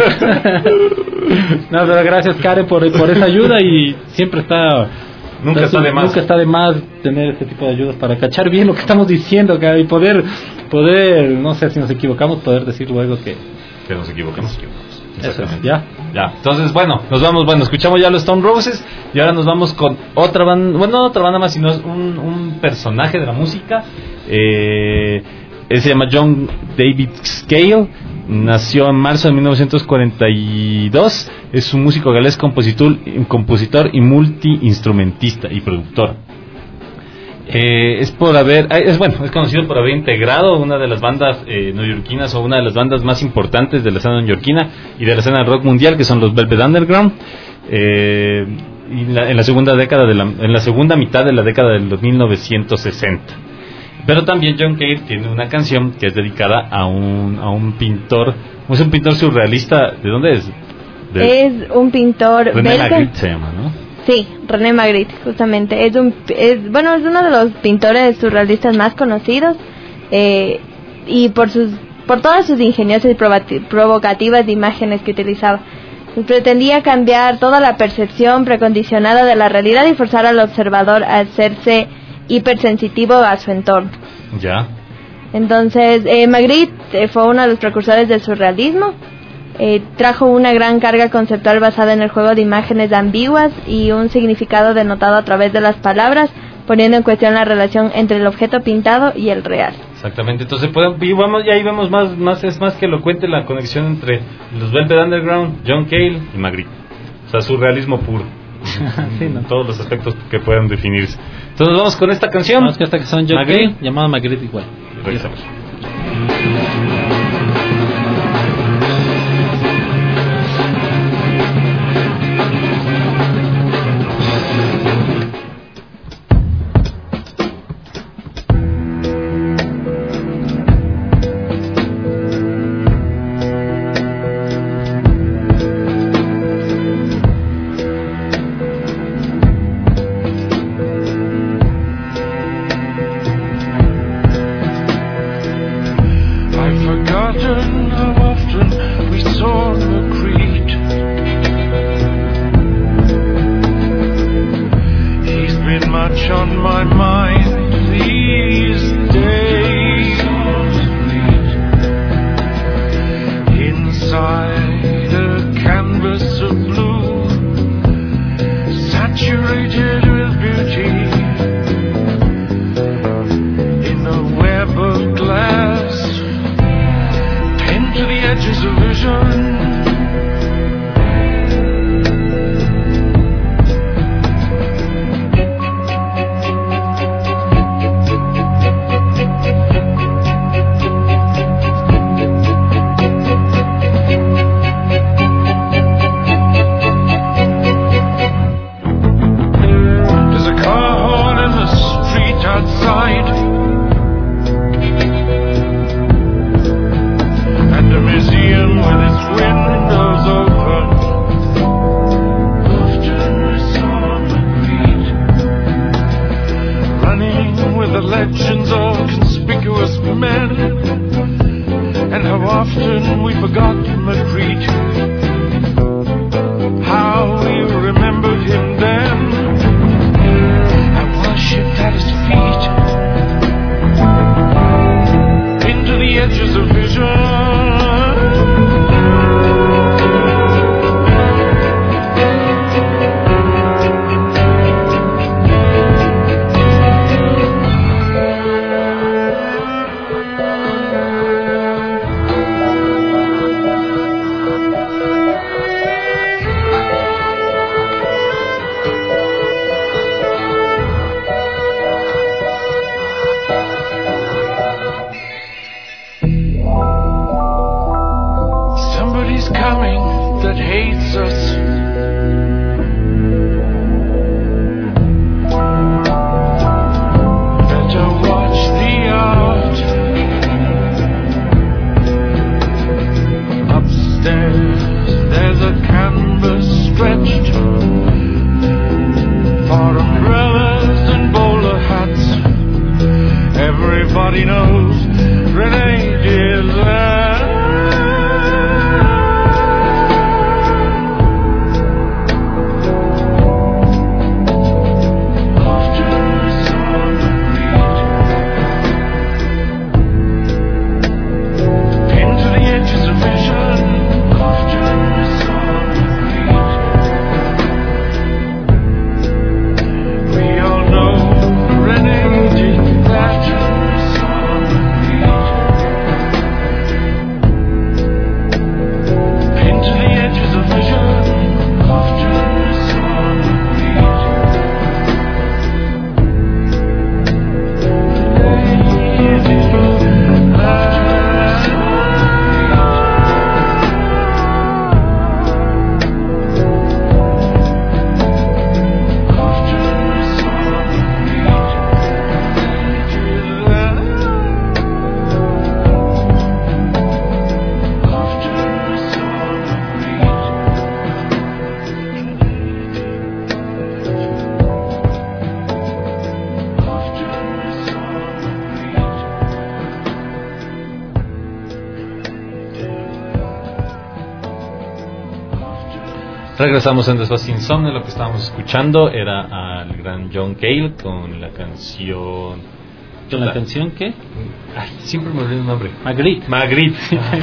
I: No, pero gracias Karen por, por esa ayuda, y siempre está
F: nunca está de más
I: nunca está de más tener este tipo de ayudas para cachar bien lo que estamos diciendo, y poder poder no sé, si nos equivocamos, poder decir luego que
F: que nos equivocamos.
I: Eso, ya.
F: Ya. Entonces, bueno, nos vamos, bueno, escuchamos ya los Stone Roses y ahora nos vamos con otra banda, bueno, no otra banda más, sino un, un personaje de la música. Eh, él se llama John David Scale, nació en marzo de mil novecientos cuarenta y dos, es un músico galés, compositor, compositor y multiinstrumentista y productor. Eh, es por haber, es bueno, es conocido por haber integrado una de las bandas eh, neoyorquinas, o una de las bandas más importantes de la escena neoyorquina y de la escena rock mundial, que son los Velvet Underground, eh, y la, en la segunda década de la, en la segunda mitad de la década de los mil novecientos sesenta. Pero también John Cale tiene una canción que es dedicada a un a un pintor, es un pintor surrealista. ¿De dónde es?
G: De, es un pintor
F: René
G: belga.
F: Magritte se llama, ¿no?
G: Sí, René Magritte, justamente. Es un, es, bueno, es uno de los pintores surrealistas más conocidos, eh, y por sus, por todas sus ingeniosas y provocativas imágenes que utilizaba. Pues pretendía cambiar toda la percepción precondicionada de la realidad y forzar al observador a hacerse hipersensitivo a su entorno.
F: Ya.
G: Entonces, eh, Magritte eh, fue uno de los precursores del surrealismo. Eh, trajo una gran carga conceptual basada en el juego de imágenes ambiguas y un significado denotado a través de las palabras, poniendo en cuestión la relación entre el objeto pintado y el real.
F: Exactamente. Entonces podemos, y vamos, y ahí vemos más, más es más que elocuente la conexión entre los Velvet Underground, John Cale y Magritte. O sea, surrealismo puro. Sí, ¿no? Todos los aspectos que puedan definirse. Entonces vamos con esta canción.
I: Vamos con esta canción John Cale, llamada Magritte igual.
F: Regresamos.
J: And a museum with its wind coming that hates us. Better watch the art. Upstairs there's a canvas stretched for umbrellas and bowler hats. Everybody knows Renee did that.
F: Regresamos en Desfase Insomne. Lo que estábamos escuchando era al gran John Cale con la canción.
I: ¿Con la canción qué?
F: Ay, siempre me olvido el nombre.
I: Magritte.
F: Magritte.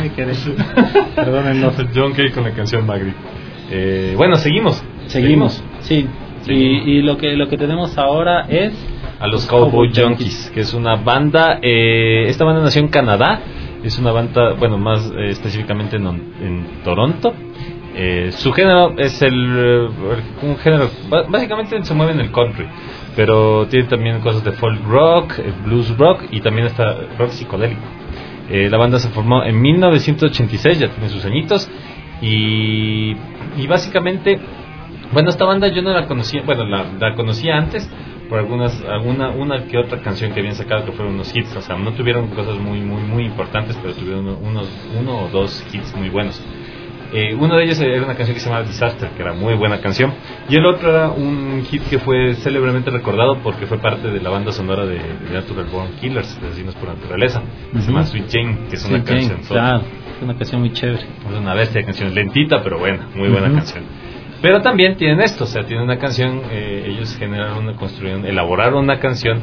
I: Perdónennos.
F: John Cale con la canción Magritte. Eh, bueno, seguimos.
I: Seguimos. Sí. Seguimos. Y, y lo que lo que tenemos ahora es
F: a los Cowboy Junkies, que es una banda. Eh, esta banda nació en Canadá. Es una banda, bueno, más eh, específicamente en, en Toronto. Eh, su género es el, un género, básicamente se mueve en el country, pero tiene también cosas de folk rock, blues rock y también está rock psicodélico. Eh, la banda se formó en mil novecientos ochenta y seis, ya tiene sus añitos, y, y básicamente, bueno, esta banda yo no la conocía, bueno, la, la conocía antes por algunas, alguna, una que otra canción que habían sacado que fueron unos hits, o sea, no tuvieron cosas muy, muy, muy importantes, pero tuvieron unos, uno o dos hits muy buenos. Eh, uno de ellos era una canción que se llamaba Disaster, que era muy buena canción, y el otro era un hit que fue célebremente recordado porque fue parte de la banda sonora de, de Natural Born Killers, de Asesinos por Naturaleza. Uh-huh. Se llama Sweet Jane, que es una
I: Sweet
F: canción
I: Jane, claro, es una canción muy chévere,
F: es una bestia de canción, lentita pero buena, muy buena uh-huh. canción. Pero también tienen esto, o sea, tienen una canción, eh, ellos generaron una, construyeron, elaboraron una canción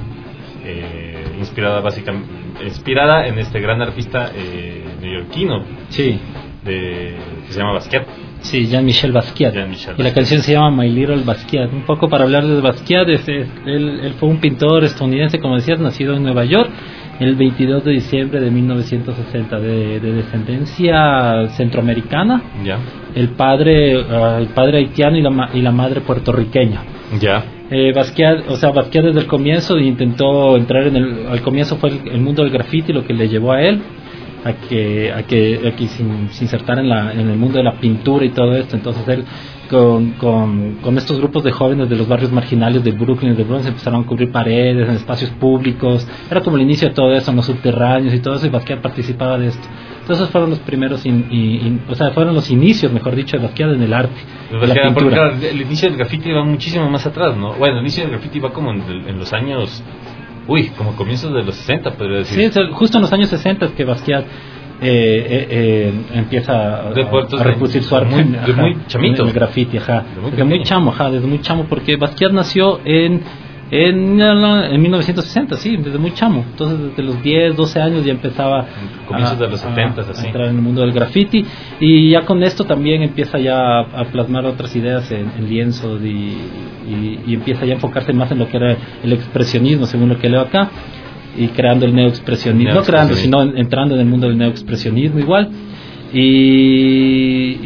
F: eh, inspirada básicamente, inspirada en este gran artista eh, neoyorquino.
I: Sí.
F: De, que se llama Basquiat.
I: Sí, Jean-Michel Basquiat.
F: Jean-Michel
I: y la canción se llama My Little Basquiat. Un poco para hablar de Basquiat, es, es, él, él fue un pintor estadounidense, como decías, nacido en Nueva York el veintidós de diciembre de mil novecientos sesenta, de, de descendencia centroamericana.
F: Ya.
I: El padre, uh, el padre haitiano y la, y la madre puertorriqueña.
F: Ya.
I: Eh, Basquiat, o sea, Basquiat desde el comienzo intentó entrar en el, al comienzo fue el, el mundo del graffiti lo que le llevó a él a que a que, a que se, se insertara en, la, en el mundo de la pintura y todo esto. Entonces él con, con, con estos grupos de jóvenes de los barrios marginales de Brooklyn y de Bronx empezaron a cubrir paredes en espacios públicos. Era como el inicio de todo eso, en los subterráneos y todo eso, y Basquiat participaba de esto. Entonces fueron los primeros in, in, in, o sea, fueron los inicios, mejor dicho, de Basquiat en el arte, de
F: Basquiat,
I: la pintura.
F: Porque, claro, el inicio del graffiti va muchísimo más atrás, ¿no? Bueno, el inicio del graffiti va como en, en los años, uy, como comienzos de los sesenta, podría decir.
I: Sí, es el, justo en los años sesenta que Basquiat Eh, eh, eh, empieza a, a reproducir su arte
F: muy, de
I: ajá,
F: muy chamito,
I: en el graffiti, ajá,
F: de muy
I: desde muy chamo, ajá, desde muy chamo, porque Basquiat nació en en, en mil novecientos sesenta, sí, desde muy chamo. Entonces desde los diez, doce años ya empezaba
F: comienzos
I: a,
F: de los setenta,
I: a,
F: así.
I: a entrar en el mundo del graffiti, y ya con esto también empieza ya a, a plasmar otras ideas en, en lienzos y, y, y empieza ya a enfocarse más en lo que era el expresionismo, según lo que leo acá, y creando el neoexpresionismo, no creando, sino entrando en el mundo del neoexpresionismo igual, y, y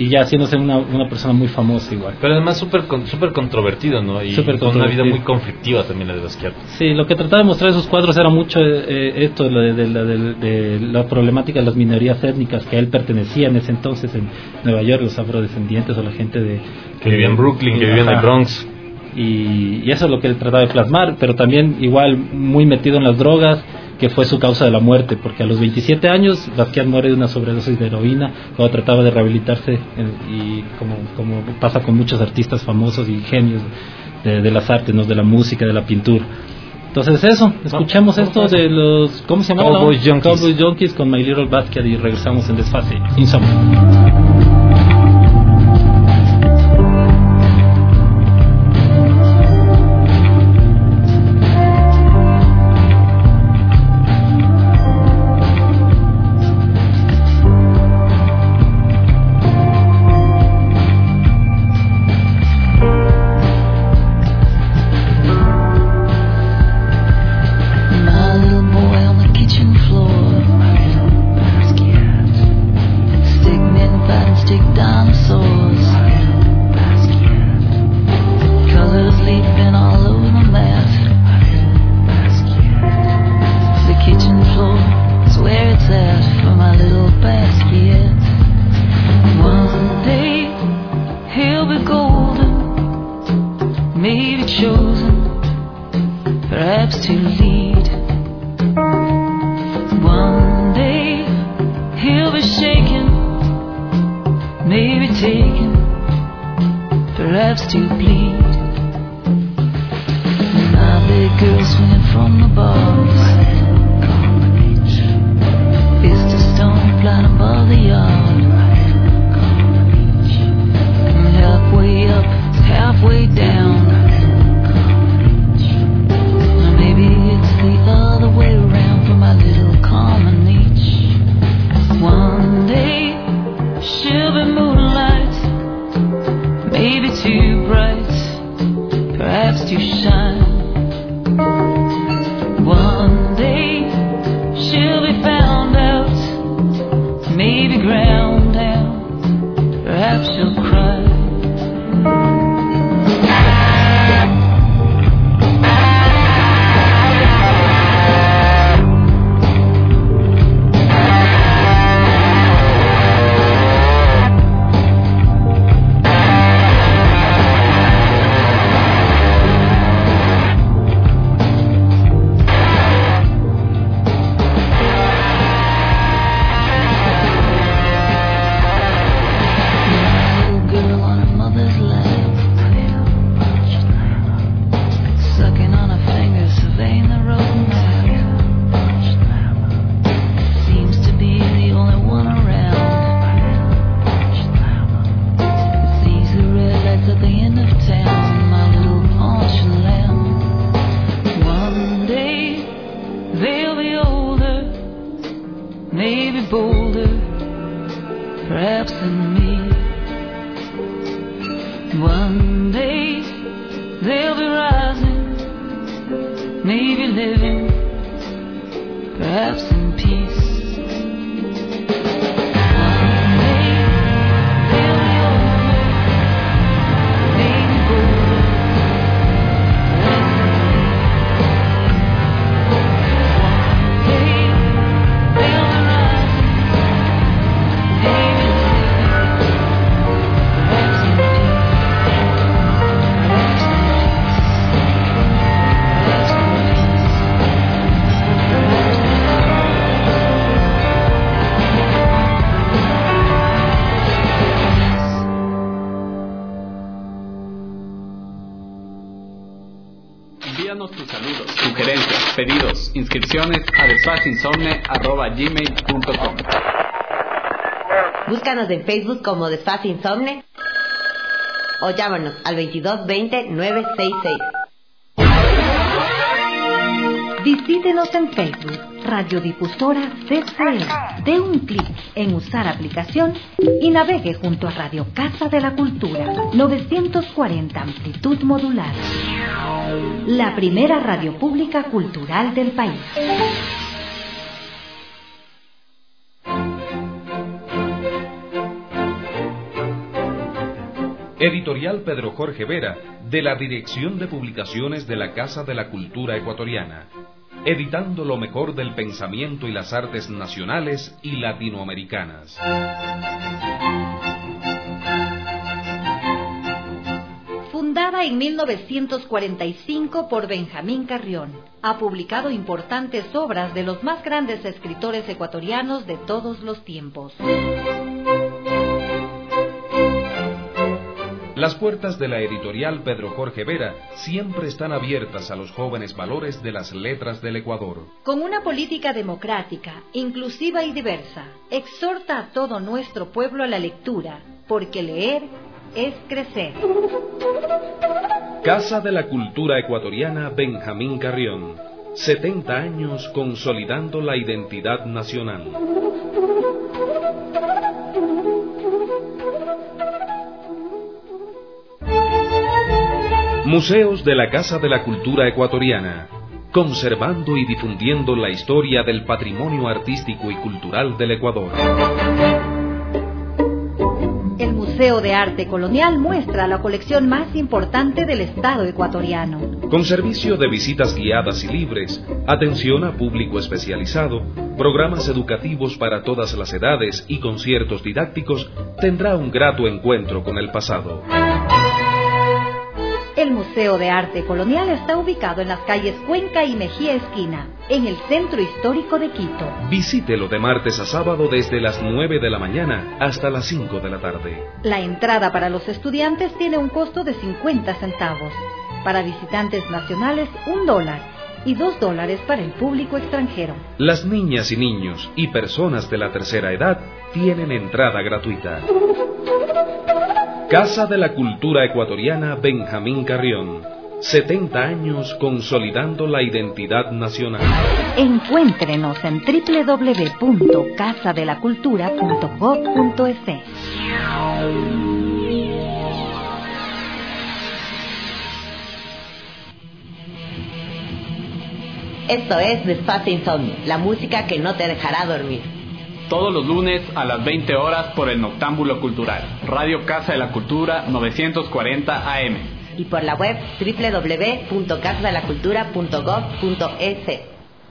I: y ya haciéndose una, una persona muy famosa igual.
F: Pero además súper con, super controvertido, ¿no? Y
I: Super
F: con una vida
I: controvertido.
F: muy conflictiva también la de Basquiat.
I: Sí, lo que trataba de mostrar en sus cuadros era mucho eh, esto de, de, de, de, de la problemática de las minorías étnicas que a él pertenecía en ese entonces en Nueva York, los afrodescendientes o la gente de
F: que vivía en Brooklyn, que vivía en el Bronx.
I: Y, y eso es lo que él trataba de plasmar, pero también igual muy metido en las drogas, que fue su causa de la muerte, porque a los veintisiete años Basquiat muere de una sobredosis de heroína cuando trataba de rehabilitarse, en, y como, como pasa con muchos artistas famosos y genios de, de las artes, ¿no? De la música, de la pintura. Entonces eso, escuchemos
F: no,
I: esto de los, ¿cómo se llama?
F: Cowboy Junkies.
I: Cowboy Junkies con My Little Basquiat, y regresamos en Desfase Insomne.
H: Envíanos tus saludos, sugerencias, pedidos, inscripciones a desfaseinsomne arroba gmail punto com.
E: Búscanos en Facebook como Desfase Insomne o llámanos al veintidós veinte nueve sesenta y seis.
B: Visítenos en Facebook, Radiodifusora C C E. Dé un clic en usar aplicación y navegue junto a Radio Casa de la Cultura, novecientos cuarenta amplitud modular. La primera radio pública cultural del país.
N: Editorial Pedro Jorge Vera, de la Dirección de Publicaciones de la Casa de la Cultura Ecuatoriana, editando lo mejor del pensamiento y las artes nacionales y latinoamericanas.
B: Fundada en mil novecientos cuarenta y cinco por Benjamín Carrión, ha publicado importantes obras de los más grandes escritores ecuatorianos de todos los tiempos.
N: Las puertas de la editorial Pedro Jorge Vera siempre están abiertas a los jóvenes valores de las letras del Ecuador.
B: Con una política democrática, inclusiva y diversa, exhorta a todo nuestro pueblo a la lectura, porque leer es crecer.
N: Casa de la Cultura Ecuatoriana Benjamín Carrión. setenta años consolidando la identidad nacional. Museos de la Casa de la Cultura Ecuatoriana, conservando y difundiendo la historia del patrimonio artístico y cultural del Ecuador.
B: El Museo de Arte Colonial muestra la colección más importante del Estado ecuatoriano.
N: Con servicio de visitas guiadas y libres, atención a público especializado, programas educativos para todas las edades y conciertos didácticos, tendrá un grato encuentro con el pasado.
B: El Museo de Arte Colonial está ubicado en las calles Cuenca y Mejía Esquina, en el centro histórico de Quito.
N: Visítelo de martes a sábado desde las nueve de la mañana hasta las cinco de la tarde.
B: La entrada para los estudiantes tiene un costo de cincuenta centavos. Para visitantes nacionales, un dólar. Y dos dólares para el público extranjero.
N: Las niñas y niños y personas de la tercera edad tienen entrada gratuita. Casa de la Cultura Ecuatoriana Benjamín Carrión. setenta años consolidando la identidad nacional.
B: Encuéntrenos en doble u doble u doble u punto casa de la cultura punto gob punto es.
E: Esto es Desfase Insomnio, la música que no te dejará dormir.
H: Todos los lunes a las veinte horas por el Noctámbulo Cultural, Radio Casa de la Cultura novecientos cuarenta A M.
E: Y por la web doble u doble u doble u punto casa de la cultura punto gob punto es.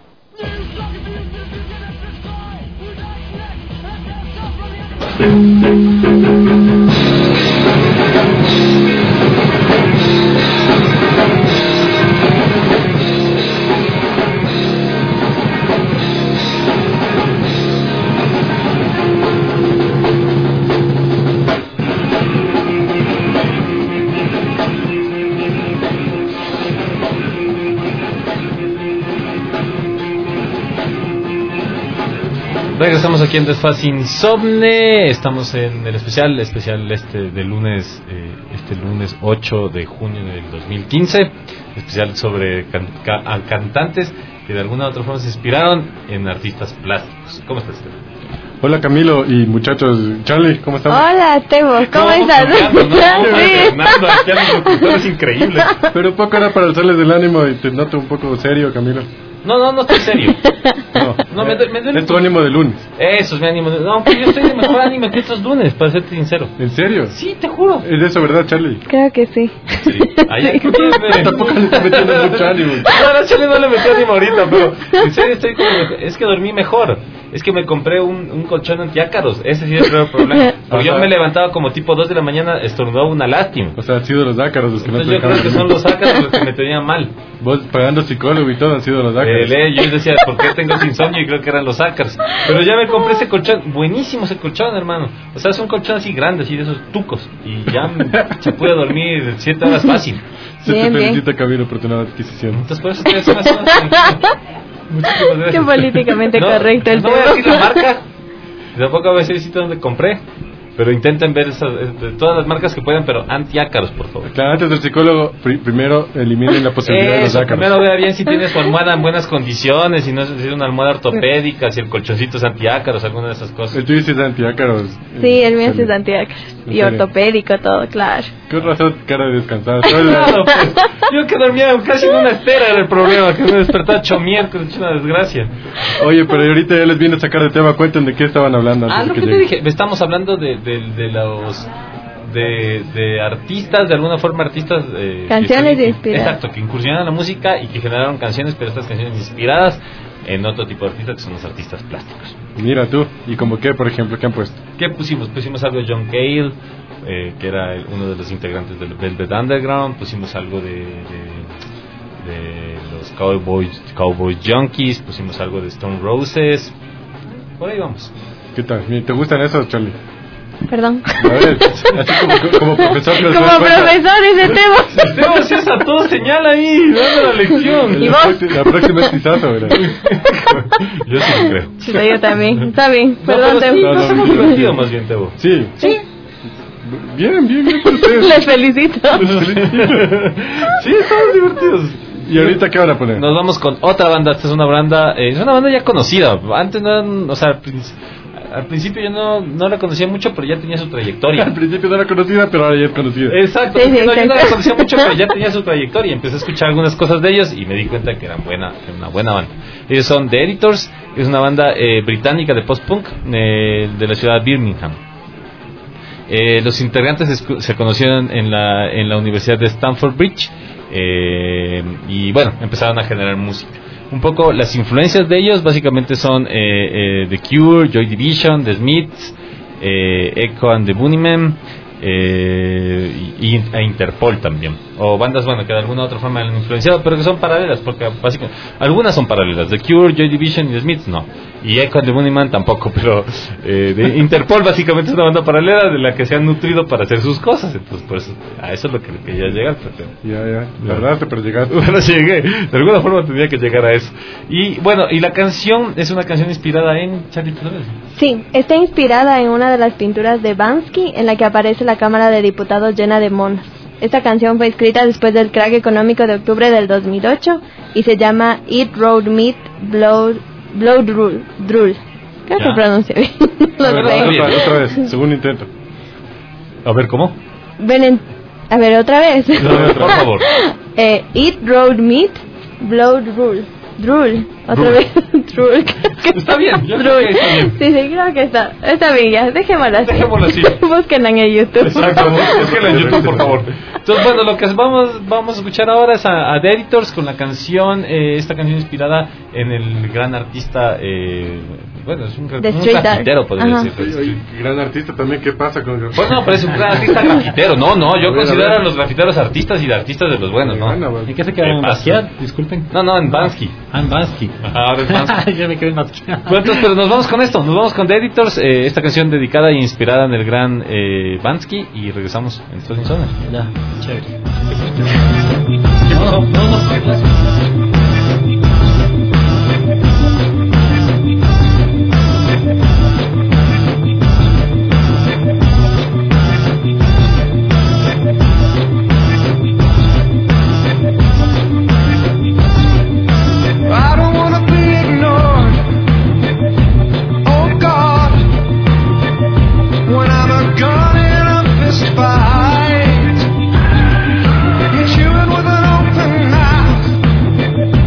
F: Regresamos aquí en Desfase Insomne. Estamos en el especial, especial este de lunes, eh, este lunes ocho de junio del dos mil quince. Especial sobre can, ca, cantantes que de alguna u otra forma se inspiraron en artistas plásticos. ¿Cómo estás, Esteban?
O: Hola Camilo y muchachos. Charlie, ¿cómo estamos?
G: Hola Tebo, ¿cómo estás?
F: Confiando, ¿no? Sí. Fernando, aquí a los locutores increíbles.
O: Pero poco era para alzarles del ánimo y te noto un poco serio, Camilo.
F: No, no, no estoy serio.
O: No,
F: no me, me duele.
O: Es tu ánimo de lunes.
F: Eso es mi ánimo de... No, pues yo estoy de mejor ánimo que estos lunes, para serte sincero.
O: ¿En serio?
F: Sí, te juro.
O: ¿Es eso verdad, Charlie?
G: Creo que sí.
F: Sí. Ayer creo que...
O: Tampoco le estoy metiendo mucho ánimo.
F: No, no, Charlie no le metí ánimo ahorita, pero en serio estoy como... Es que dormí mejor. Es que me compré un, un colchón antiácaros. Ese sí es el peor problema. Porque yo me levantaba como tipo dos de la mañana, estornudaba una lástima.
O: O sea, han sido los ácaros los que
F: Entonces
O: no te
F: yo creo que son los ácaros los que me tenían mal.
O: Vos pagando psicólogo y todo han sido los ácaros.
F: Eh, yo decía, ¿por qué tengo insomnio? Y creo que eran los ácaros. Pero ya me compré ese colchón. Buenísimo ese colchón, hermano. O sea, es un colchón así grande, así de esos tucos. Y ya se puede dormir siete horas fácil.
O: Se bien, te felicita, Camilo, por tu nueva adquisición.
F: Entonces por eso estoy haciendo eso. Muchísimas gracias.
G: Qué políticamente
F: no,
G: correcto el
F: no
G: tema.
F: voy a decir la marca. Tampoco voy a decir el sitio donde compré. Pero intenten ver esas, de todas las marcas que puedan, pero antiácaros, por favor.
O: Claro, antes del psicólogo, pr- primero eliminen la posibilidad
F: Eso,
O: de los ácaros.
F: Primero vea bien si tiene su almohada en buenas condiciones, si no es decir una almohada ortopédica, si el colchoncito es antiácaros, alguna de esas cosas.
O: El tuyo sí es antiácaros.
G: Sí, el mío sí es antiácaros. Y ortopédico, todo, claro.
O: Qué razón, cara de descansado.
F: Claro, pues. Yo que dormía casi en una estera era el problema, que me despertaba hecho miércoles, una desgracia.
O: Oye, pero ahorita ya les vine a sacar de tema, cuenten de qué estaban hablando.
F: Ah,
O: antes
F: lo
O: de
F: que
O: que
F: te
O: llegue.
F: dije, estamos hablando de, de, de los... De, de artistas, de alguna forma artistas... Eh,
G: Canciones
F: que,
G: inspiradas.
F: Exacto, que incursionaron en la música y que generaron canciones, pero estas canciones inspiradas en otro tipo de artistas que son los artistas plásticos.
O: Mira tú, ¿y como qué, por ejemplo, qué han puesto?
F: ¿Qué pusimos? Pusimos algo de John Cale, eh, que era uno de los integrantes del Velvet Underground. Pusimos algo de, de, de los Cowboys, Cowboys Junkies. Pusimos algo de Stone Roses. Por ahí vamos.
O: ¿Qué tal? ¿Te gustan esos, Charlie?
G: Perdón.
O: A ver, así como, como profesor que nos
G: Como
O: das cuenta.
G: profesor ese tema.
F: Tebo, si es a todo señala ahí, dando la lección.
G: ¿Y
O: La
G: vos?
O: próxima- La próxima es Pisazo, ¿verdad?
F: Yo sí lo creo.
G: Sí, yo también. Está bien.
F: No,
G: Perdón,
F: pero sí,
G: Tebo.
F: nos hemos divertido más bien, Tebo.
O: Sí.
G: Sí.
O: Bien, bien, bien por ustedes.
G: Les felicito.
F: Sí, estamos divertidos.
O: ¿Y ahorita qué van a poner?
F: Nos vamos con otra banda. Esta es una banda, eh, es una banda ya conocida. Antes no, eran- o sea, al, prin- al principio yo no, no la conocía mucho, pero ya tenía su trayectoria.
O: Al principio no era conocida, pero ahora ya es conocida.
F: Exacto,
G: Sí, sí,
F: no, yo no la
G: exacto.
F: conocía mucho, pero ya tenía su trayectoria. Empecé a escuchar algunas cosas de ellos y me di cuenta que eran buena, que era una buena banda. Ellos son The Editors, es una banda eh, británica de post-punk eh, de la ciudad de Birmingham. Eh, los integrantes escu- se conocieron en la, en la Universidad de Stamford Bridge eh, y bueno, empezaron a generar música. Un poco las influencias de ellos básicamente son eh, eh, The Cure, Joy Division, The Smiths, eh, Echo and the Bunnymen eh, y, y a Interpol también, o bandas bueno que de alguna u otra forma han influenciado, pero que son paralelas, porque básicamente algunas son paralelas. The Cure, Joy Division y The Smiths no, y Echo and the Bunnymen tampoco, pero eh, de Interpol básicamente es una banda paralela de la que se han nutrido para hacer sus cosas. Entonces por eso, a eso es lo que quería llegar, pero
O: Ya, ya. La verdad, pero llegaste.
F: bueno, llegué, de alguna forma tenía que llegar a eso. Y bueno, y la canción es una canción inspirada en Charlie Flores.
G: Sí, está inspirada en una de las pinturas de Bansky en la que aparece la Cámara de Diputados llena de monos. Esta canción fue escrita después del crack económico de octubre del dos mil ocho y se llama Eat Road Meat Blood Blood Drool. Drool. Creo
F: Ya.
G: que pronuncia bien.
O: A
G: Lo
O: ver,
G: sé.
O: otra, otra vez, segundo intento.
F: A ver, ¿cómo?
G: Ven en- A ver, otra vez.
F: Por favor.
G: eh, Eat Road Meat Blood Drool. Drool. Otra
F: Drool.
G: vez. Drool.
F: Está bien, yo creo
G: Drool.
F: que está bien.
G: Sí, sí, creo que está. Está bien, ya. Dejémoslo así.
F: Dejémoslo así.
G: Búsquenla en el YouTube.
F: Exacto, búsquenla en YouTube, por favor. Entonces, bueno, lo que vamos, vamos a escuchar ahora es a, a The Editors con la canción, eh, esta canción inspirada en el gran artista, eh, bueno, es un, gra-
G: The
F: un
G: Street Art.
F: grafitero, podría
G: Ajá.
F: decir.
O: Oye, gran artista también, ¿qué pasa con el...
F: Pues no, pero es un gran artista grafitero. No, no, yo
O: A ver,
F: considero
O: a ver.
F: a los grafiteros artistas y de artistas de los buenos, ¿no?
O: Bueno, bueno.
I: ¿En qué se quedaron? ¿En
F: ¿Qué pasa?
I: Basquiat? Disculpen.
F: No, no, en Bansky.
I: Ah, en Bansky.
F: Ajá, ahora es Bansky.
I: Ya me quedé en Basquiat.
F: Bueno, entonces, pero nos vamos con esto, nos vamos con The Editors, eh, esta canción dedicada e inspirada en el gran eh, Bansky, y regresamos en Estados Unidos.
I: Ya, chévere.
F: ¿Qué pasó? No, no, no.
J: I don't wanna be ignored. Oh God, when I'm a gun in a fist fight, you're chewing with an open mouth.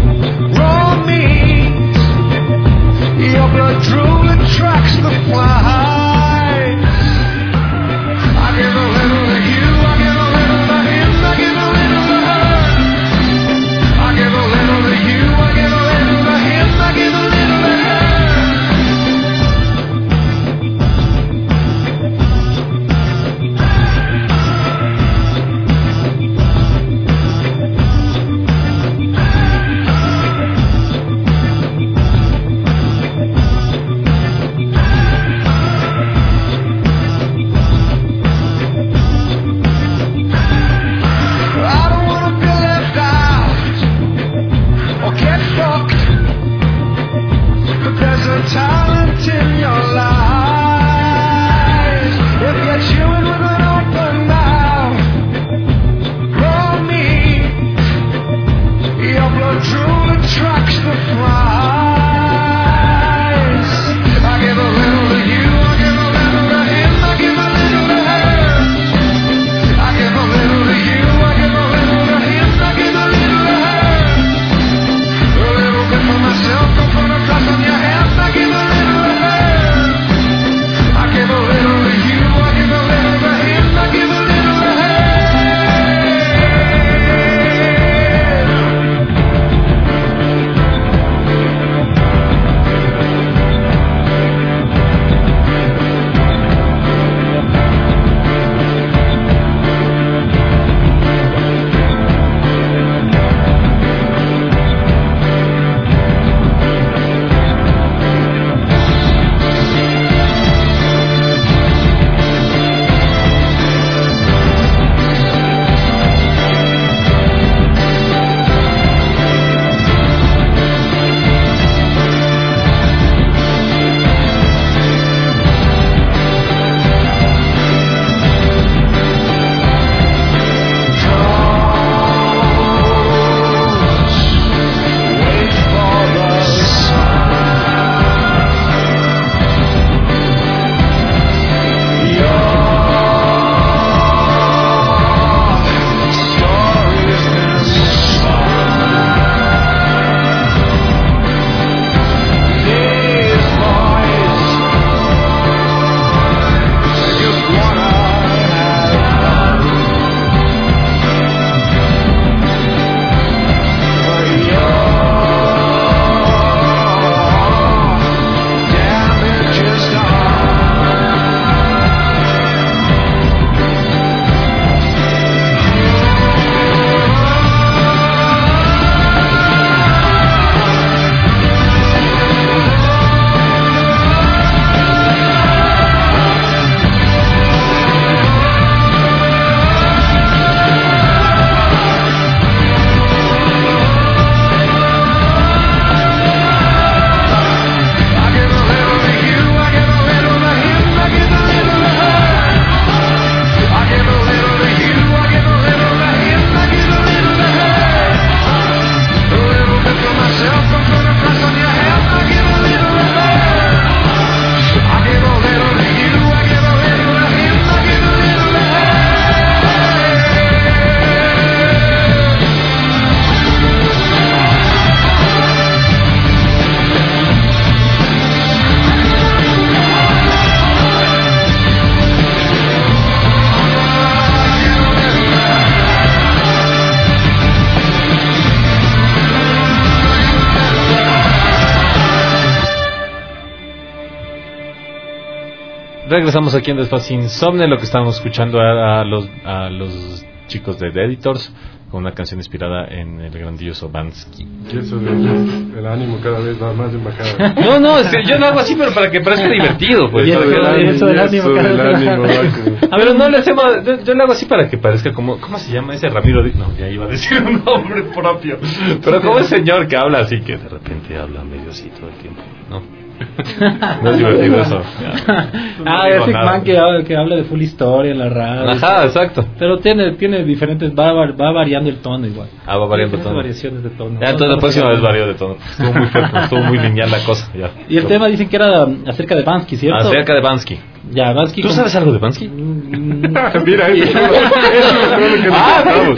F: Regresamos aquí en Despacio Insomne. Lo que estamos escuchando a, a, los, a los chicos de The Editors con una canción inspirada en el grandioso Bansky.
O: Y eso del el ánimo cada vez va más embajada.
F: No, no, es que yo lo hago así, pero para que parezca divertido, pues.
I: Y eso del ánimo, eso del ánimo,
O: eso del ánimo,
F: a ver, no le hacemos, yo, yo lo hago así para que parezca como, ¿cómo se llama ese Ramiro? No, ya iba a decir un nombre propio. Pero como el señor que habla así, que de repente habla medio así todo el tiempo, ¿no? No es divertido eso.
I: Ah, ese man que habla, que habla de full historia en la radio.
F: Ajá, exacto.
I: Pero tiene tiene diferentes, va, va variando el tono igual.
F: Ah, va variando el tono.
I: Variaciones de tono.
F: Ya, entonces la próxima vez varió de tono. Estuvo muy fuerte, estuvo muy lineal la cosa. Ya.
I: Y el tema dicen que era acerca de Bansky, ¿cierto?
F: Acerca de Bansky.
I: Ya, Bansky.
F: ¿Tú
I: como...
F: sabes algo de Bansky?
O: Mira, eso es lo
F: ah,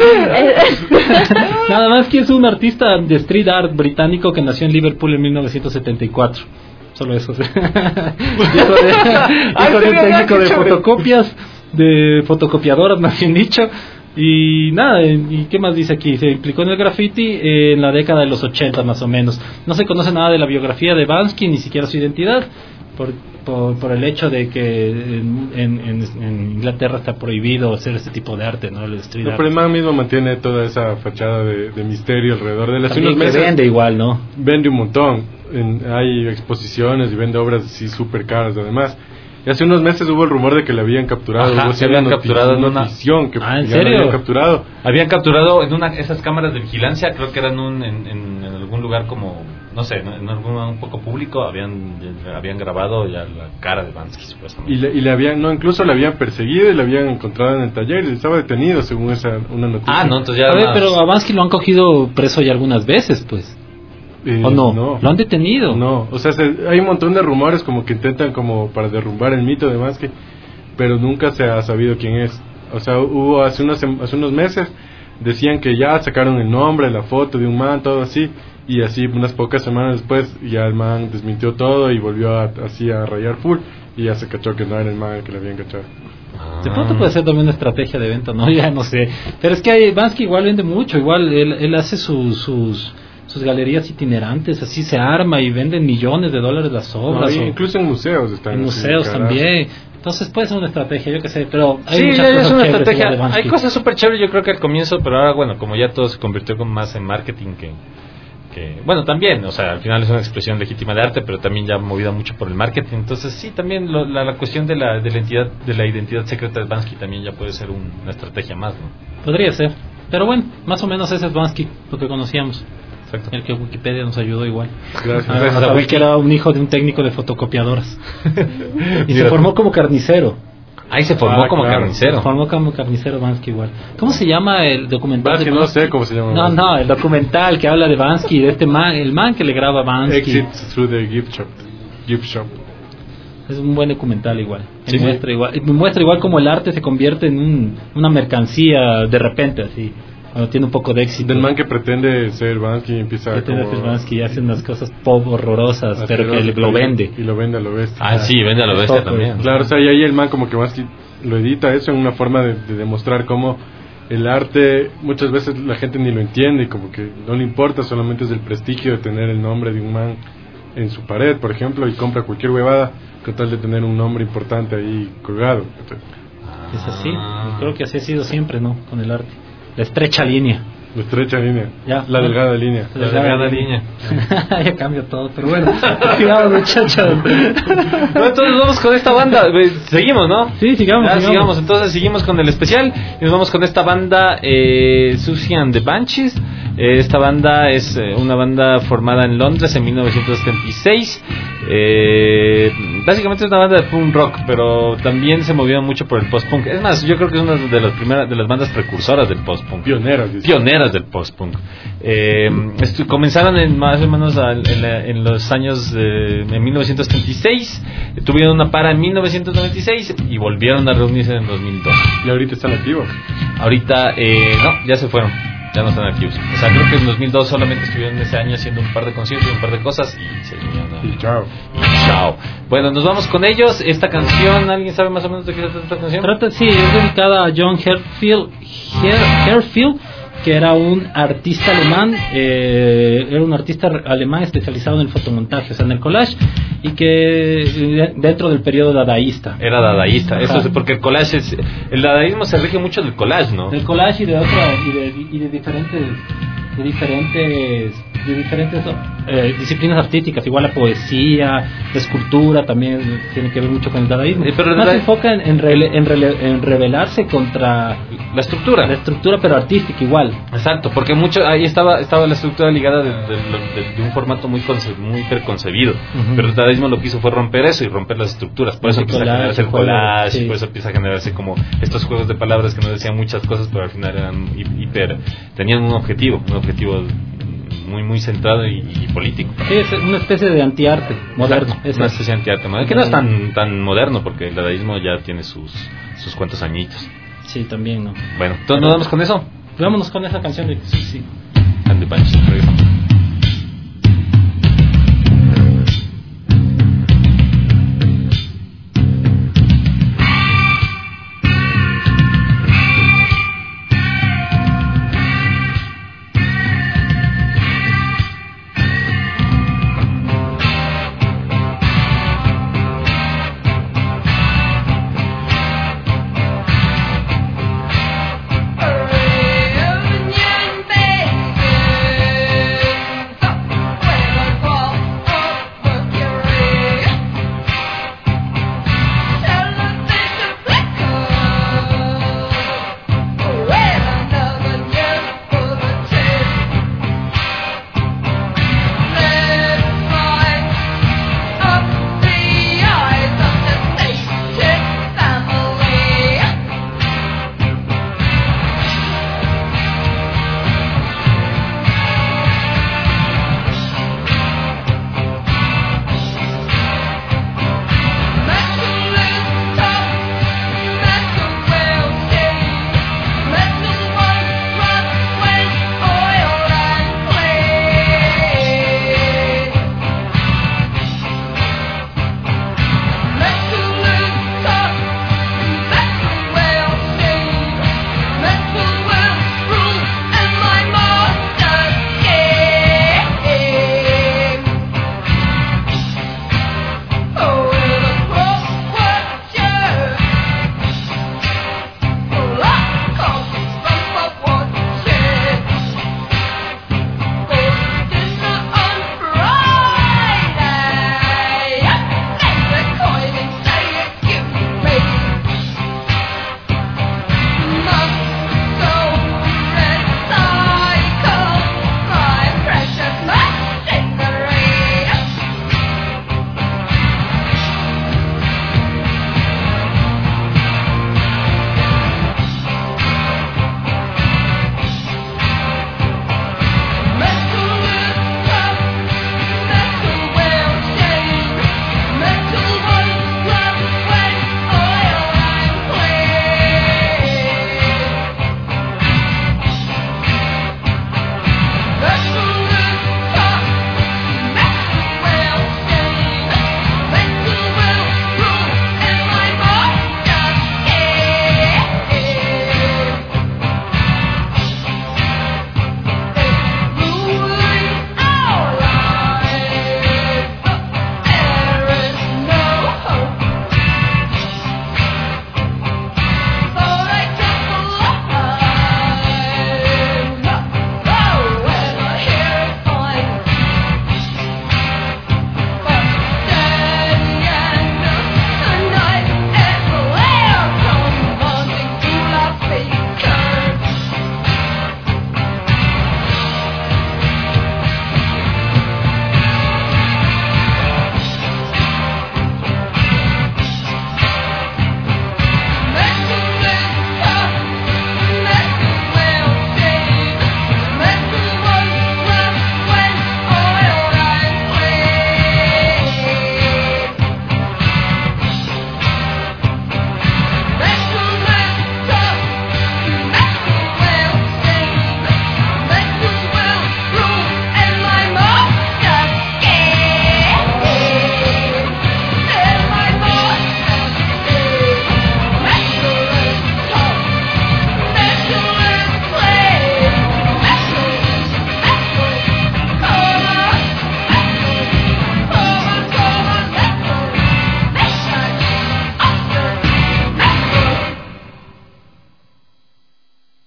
I: Nada más que es un artista de street art británico que nació en Liverpool en mil novecientos setenta y cuatro. Solo eso. Hijo de, hijo de un técnico de fotocopias, de fotocopiadoras, más bien dicho. Y nada, ¿y qué más dice aquí? Se implicó en el graffiti en la década de los ochenta más o menos. No se conoce nada de la biografía de Bansky, ni siquiera su identidad, por, por, por el hecho de que en, en, en Inglaterra está prohibido hacer este tipo de arte, ¿no? El street
O: no,
I: art.
O: pero el man mismo mantiene toda esa fachada de, de misterio alrededor de él. Hace
I: También
O: unos meses
I: que vende igual, ¿no?
O: Vende un montón. En, hay exposiciones y vende obras así súper caras además. Y hace unos meses hubo el rumor de que le habían capturado.
F: Ajá,
O: hubo
F: se habían capturado en una
O: notición que
I: ah, ¿en
O: ya lo
I: serio?
O: habían capturado.
F: Habían capturado en una esas cámaras de vigilancia, creo que eran un, en, en, en algún lugar como, no sé, en algún un poco público, habían habían grabado ya la cara de Bansky supuestamente.
O: Y le, y le habían, no, incluso le habían perseguido y le habían encontrado en el taller y estaba detenido según esa una noticia.
F: Ah, no, entonces ya.
I: A ver,
F: más...
I: pero a Bansky lo han cogido preso ya algunas veces, pues.
O: Eh,
I: ¿O no?
O: no?
I: ¿Lo han detenido?
O: No, o sea, se, hay un montón de rumores como que intentan como para derrumbar el mito de Bansky, pero nunca se ha sabido quién es. O sea, hubo hace unos, hace unos meses, decían que ya sacaron el nombre, la foto de un man, todo así, y así unas pocas semanas después ya el man desmintió todo y volvió a, así a rayar full, y ya se cachó que no era el man el que le habían cachado.
I: De pronto puede ser también una estrategia de venta, ¿no? Ya no sé. Pero es que hay, Bansky igual vende mucho, igual él, él hace sus... sus sus galerías itinerantes, así se arma y venden millones de dólares las obras.
O: No,
I: o
O: incluso en museos están.
I: En
O: así,
I: museos
O: carajo.
I: también. Entonces puede ser una estrategia, yo qué sé, pero hay
F: sí,
I: muchas
F: es
I: cosas
F: una
I: chéveres
F: estrategia.
I: igual de Bansky.
F: Hay cosas súper chéveres, yo creo que al comienzo, pero ahora, bueno, como ya todo se convirtió como más en marketing que, que... Bueno, también, o sea, al final es una expresión legítima de arte, pero también ya movida mucho por el marketing. Entonces, sí, también lo, la, la cuestión de la, de, la entidad, de la identidad secreta de Bansky también ya puede ser un, una estrategia más, ¿no?
I: Podría ser. Pero bueno, más o menos ese es Bansky, lo que conocíamos.
F: Exacto.
I: El que Wikipedia nos ayudó igual.
O: Gracias.
I: Ah,
F: Gracias a
I: sabía
F: Wiki.
I: que era un hijo de un técnico de fotocopiadoras. Y se formó como carnicero.
F: Ahí se formó
O: Ah,
F: como
O: claro.
F: carnicero.
I: Se formó como carnicero Bansky igual. ¿Cómo se llama el documental
O: Bansky,
I: de
O: no
I: Bansky?
O: sé cómo se llama.
I: No, no, el documental que habla de Bansky, de este man, el man que le graba a Bansky.
O: Exit through the gift shop. Gift shop.
I: Es un buen documental igual.
F: Sí,
I: Me muestra igual, me muestra igual cómo el arte se convierte en un, una mercancía de repente, así, cuando tiene un poco de éxito.
O: Del man que pretende ser Bansky y empieza
I: Pretende
O: como
I: ser Bansky y hace unas cosas pop horrorosas, pero que
O: asqueroso,
I: lo vende.
O: Y lo vende a lo bestia.
F: Ah, sí, vende a lo bestia
I: Top,
F: también.
O: Claro, o sea, y ahí el man como que Bansky lo edita eso en una forma de, de demostrar cómo el arte muchas veces la gente ni lo entiende y como que no le importa, solamente es el prestigio de tener el nombre de un man en su pared, por ejemplo, y compra cualquier huevada con tal de tener un nombre importante ahí colgado. Entonces,
I: Es así, creo que así ha sido siempre, ¿no? Con el arte. La estrecha línea.
O: la estrecha línea,
I: Ya.
O: la delgada línea.
I: La delgada línea. Ya cambia todo, pero bueno. Cuidado, muchachos.
F: No, entonces vamos con esta banda. Seguimos, ¿no?
I: Sí, sigamos,
F: Ah,
I: sigamos.
F: sigamos. Entonces seguimos con el especial y nos vamos con esta banda eh, Susie and the Banshees. Eh, esta banda es eh, una banda formada en Londres en mil novecientos setenta y seis. Eh, básicamente es una banda de punk rock, pero también se movió mucho por el post-punk. Es más, yo creo que es una de las primeras de las bandas precursoras del post-punk.
O: Pioneras. dice.
F: Pioneras del post-punk. Eh, estu- comenzaron en más o menos al- en, la- en los años de en mil novecientos setenta y seis, eh, tuvieron una para en mil novecientos noventa y seis y volvieron a reunirse en dos mil dos.
O: Y ahorita están activos.
F: Ahorita, eh, no, ya se fueron, ya no están activos. O sea, creo que en dos mil dos solamente estuvieron ese año haciendo un par de conciertos y un par de cosas y se vinieron a...
O: Y chao.
F: y chao. Bueno, nos vamos con ellos. Esta canción, ¿alguien sabe más o menos de qué se trata esta canción?
I: Trata, sí, es dedicada a John Herfield, Her- Herfield que era un artista alemán, eh, era un artista alemán especializado en el fotomontaje, o sea, en el collage, y que eh, dentro del periodo dadaísta.
F: Era dadaísta, eso es porque el collage es, el dadaísmo se rige mucho del collage, ¿no?
I: Del collage y de otra, y de, y de diferentes, de diferentes, de diferentes eh, disciplinas artísticas, igual la poesía, la escultura también tiene que ver mucho con el dadaísmo.
F: Eh, pero
I: más
F: la...
I: se enfoca en, en, rele, en, rele, en rebelarse contra
F: la estructura,
I: la estructura pero artística igual.
F: Exacto, porque mucho ahí estaba estaba la estructura ligada de, de, de, de un formato muy conce, muy preconcebido, uh-huh. pero el dadaísmo lo que hizo fue romper eso y romper las estructuras, por eso el empieza collage, a generarse el collage, sí. y por eso empieza a generarse como estos juegos de palabras que no decían muchas cosas, pero al final eran hiper, tenían un objetivo, un objetivo muy muy centrado y, y político.
I: Sí, es una especie de antiarte moderno.
F: Es una especie de antiarte moderno, que no es tan tan moderno porque el dadaísmo ya tiene sus sus cuantos añitos.
I: Sí, también, ¿no?
F: Bueno, ¿nos Pero, vamos con eso?
I: Vámonos con esa canción de sí, sí.
F: Andy Punch, regresamos.
J: Reunión Baker.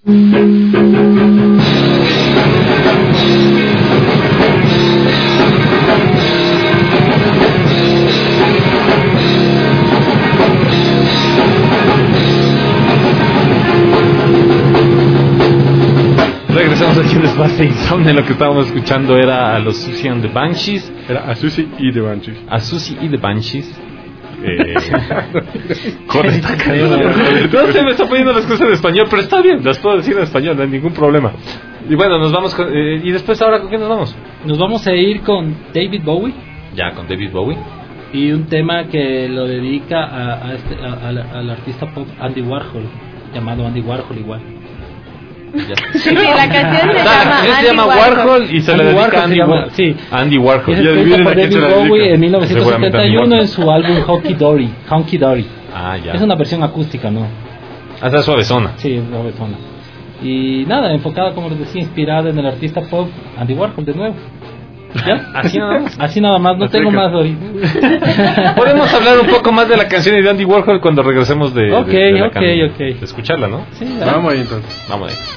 F: Regresamos aquí en Desfase Insomne. Lo que estábamos escuchando era a los Susie and the Banshees.
O: Era a Susie y the Banshees.
F: A Susie y the Banshees. Eh, correcto. No se me está poniendo las cosas en español, pero está bien, las puedo decir en español, no hay ningún problema. Y bueno, nos vamos con, eh, y después ahora ¿con quién nos vamos?
I: Nos vamos a ir con David Bowie.
F: Ya, con David Bowie.
I: Y un tema que lo dedica a, a este, a, a, al artista pop Andy Warhol, llamado Andy Warhol igual.
G: Sí, sí, la canción se llama
F: se
G: Andy
F: llama
G: Warhol.
F: Warhol y se
I: Andy
F: le dedica
I: Warhol
F: a Andy,
I: se llama-
F: Warhol.
I: sí.
F: Andy Warhol.
I: Y es
F: Ya
I: escrita
F: adivinen
I: por
F: a quién se
I: David
F: la dedica.
I: Bowie en mil
F: Seguramente
I: novecientos
F: Andy
I: setenta y uno
F: Warhol.
I: en su álbum Honky Dory. Honky Dory.
F: Ah, ya.
I: Es una versión acústica, ¿no?
F: Ah, está suavezona.
I: Sí, suavezona. Y nada, enfocada, como les decía, inspirada en el artista pop Andy Warhol de nuevo. ¿Ya?
F: Así nada más.
I: Así nada más, no
F: Acerca.
I: tengo más ahorita.
F: Podemos hablar un poco más de la canción de Andy Warhol cuando regresemos de,
I: Ok,
F: de, de la
I: ok,
F: can-
I: ok.
F: de escucharla, ¿no?
I: Sí, ya.
O: Vamos ahí entonces.
F: Vamos ahí.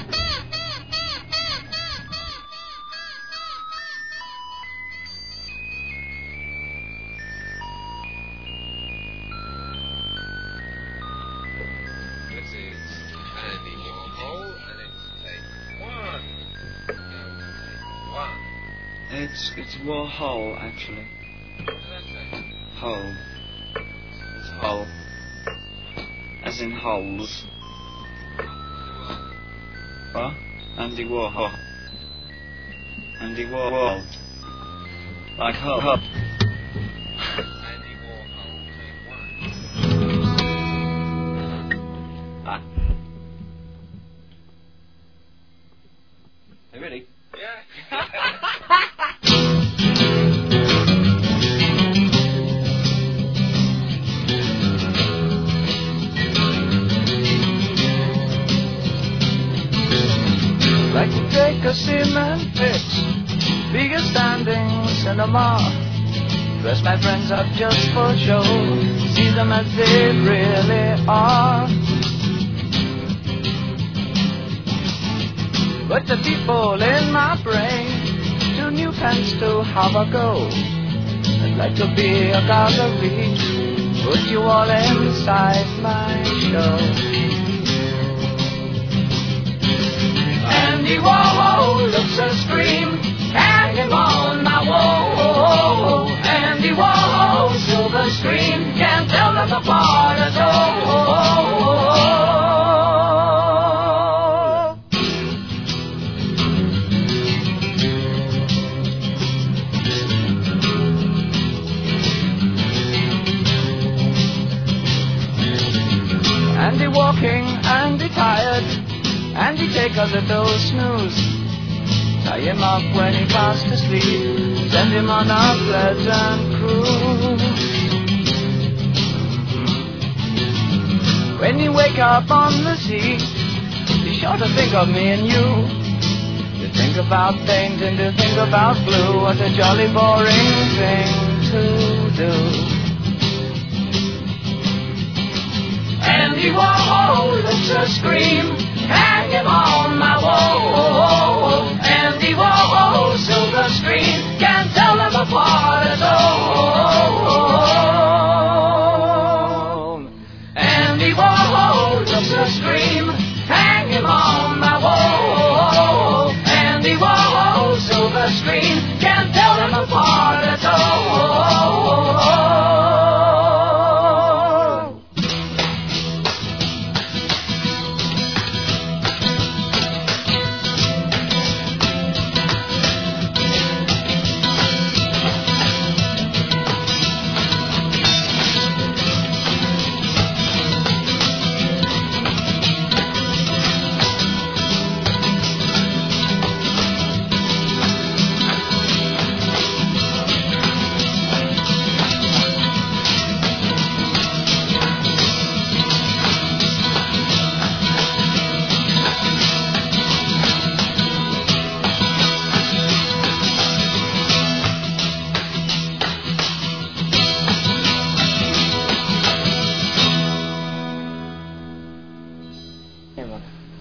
P: This is Andy Warhol, and it's take one. One.
Q: It's it's Warhol actually. Hole. It's hole. As in holes. What? Andy Warhol. Andy Warhol. Like hole. hole.
P: Andy Warhol, take one.
Q: Ah. Are you ready?
J: Like to take a cement pit, bigger standing cinema. Dress my friends up just for show, see them as they really are. But the people in my brain, two new pens to have a go. I'd like to be a gallery, put you all inside my show. Andy Warhol looks a scream, hang him on my wall. Andy Warhol, silver screen, can't tell them apart at all. Andy walking, Andy tired, Andy take a little snooze. Tie him up when he fast asleep, send him on a pleasant cruise. When you wake up on the sea, be sure to think of me and you. To think about paint and to think about glue, what a jolly boring thing to do. Andy Warhol looks a scream, hang him on my wall. Andy Warhol, silver screen, can't tell them apart at all. Andy Warhol looks a scream, hang him on my wall. Andy Warhol, silver screen, can't tell them apart at all.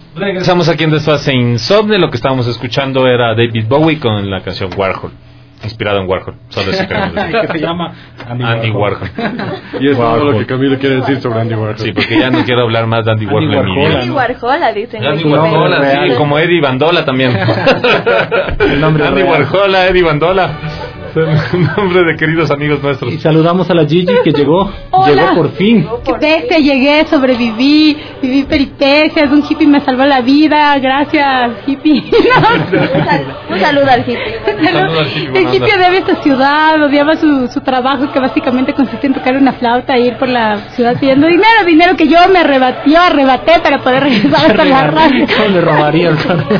F: Regresamos aquí en Desfase Insomne. Lo que estábamos escuchando era David Bowie con la canción Warhol, inspirado en Warhol. Solo eso queremos decir.
I: Que se llama Andy,
F: Andy Warhol.
O: Y es todo lo que Camilo quiere decir sobre Andy Warhol.
F: Sí, porque ya no quiero hablar más de Andy Warhol en mi vida.
G: Andy Warhol, dicen.
F: Andy Warhol, sí, como Eddie Bandola también.
I: El nombre
F: Andy
I: real.
F: Warhol, Eddie Bandola. Un nombre de queridos amigos nuestros.
I: Y saludamos a la Gigi que llegó.
R: Hola.
I: Llegó por fin.
R: Qué bestia, llegué, sobreviví, viví peripecias, un hippie me salvó la vida, gracias, hippie.
G: Un saludo al hippie.
F: Un saludo al hippie,
R: El
F: buena
R: hippie
F: onda.
R: odiaba esta ciudad, odiaba su, su trabajo que básicamente consistía en tocar una flauta e ir por la ciudad pidiendo dinero, dinero que yo me arrebatió, arrebaté para poder regresar hasta la radio.
I: ¿Cómo le robaría el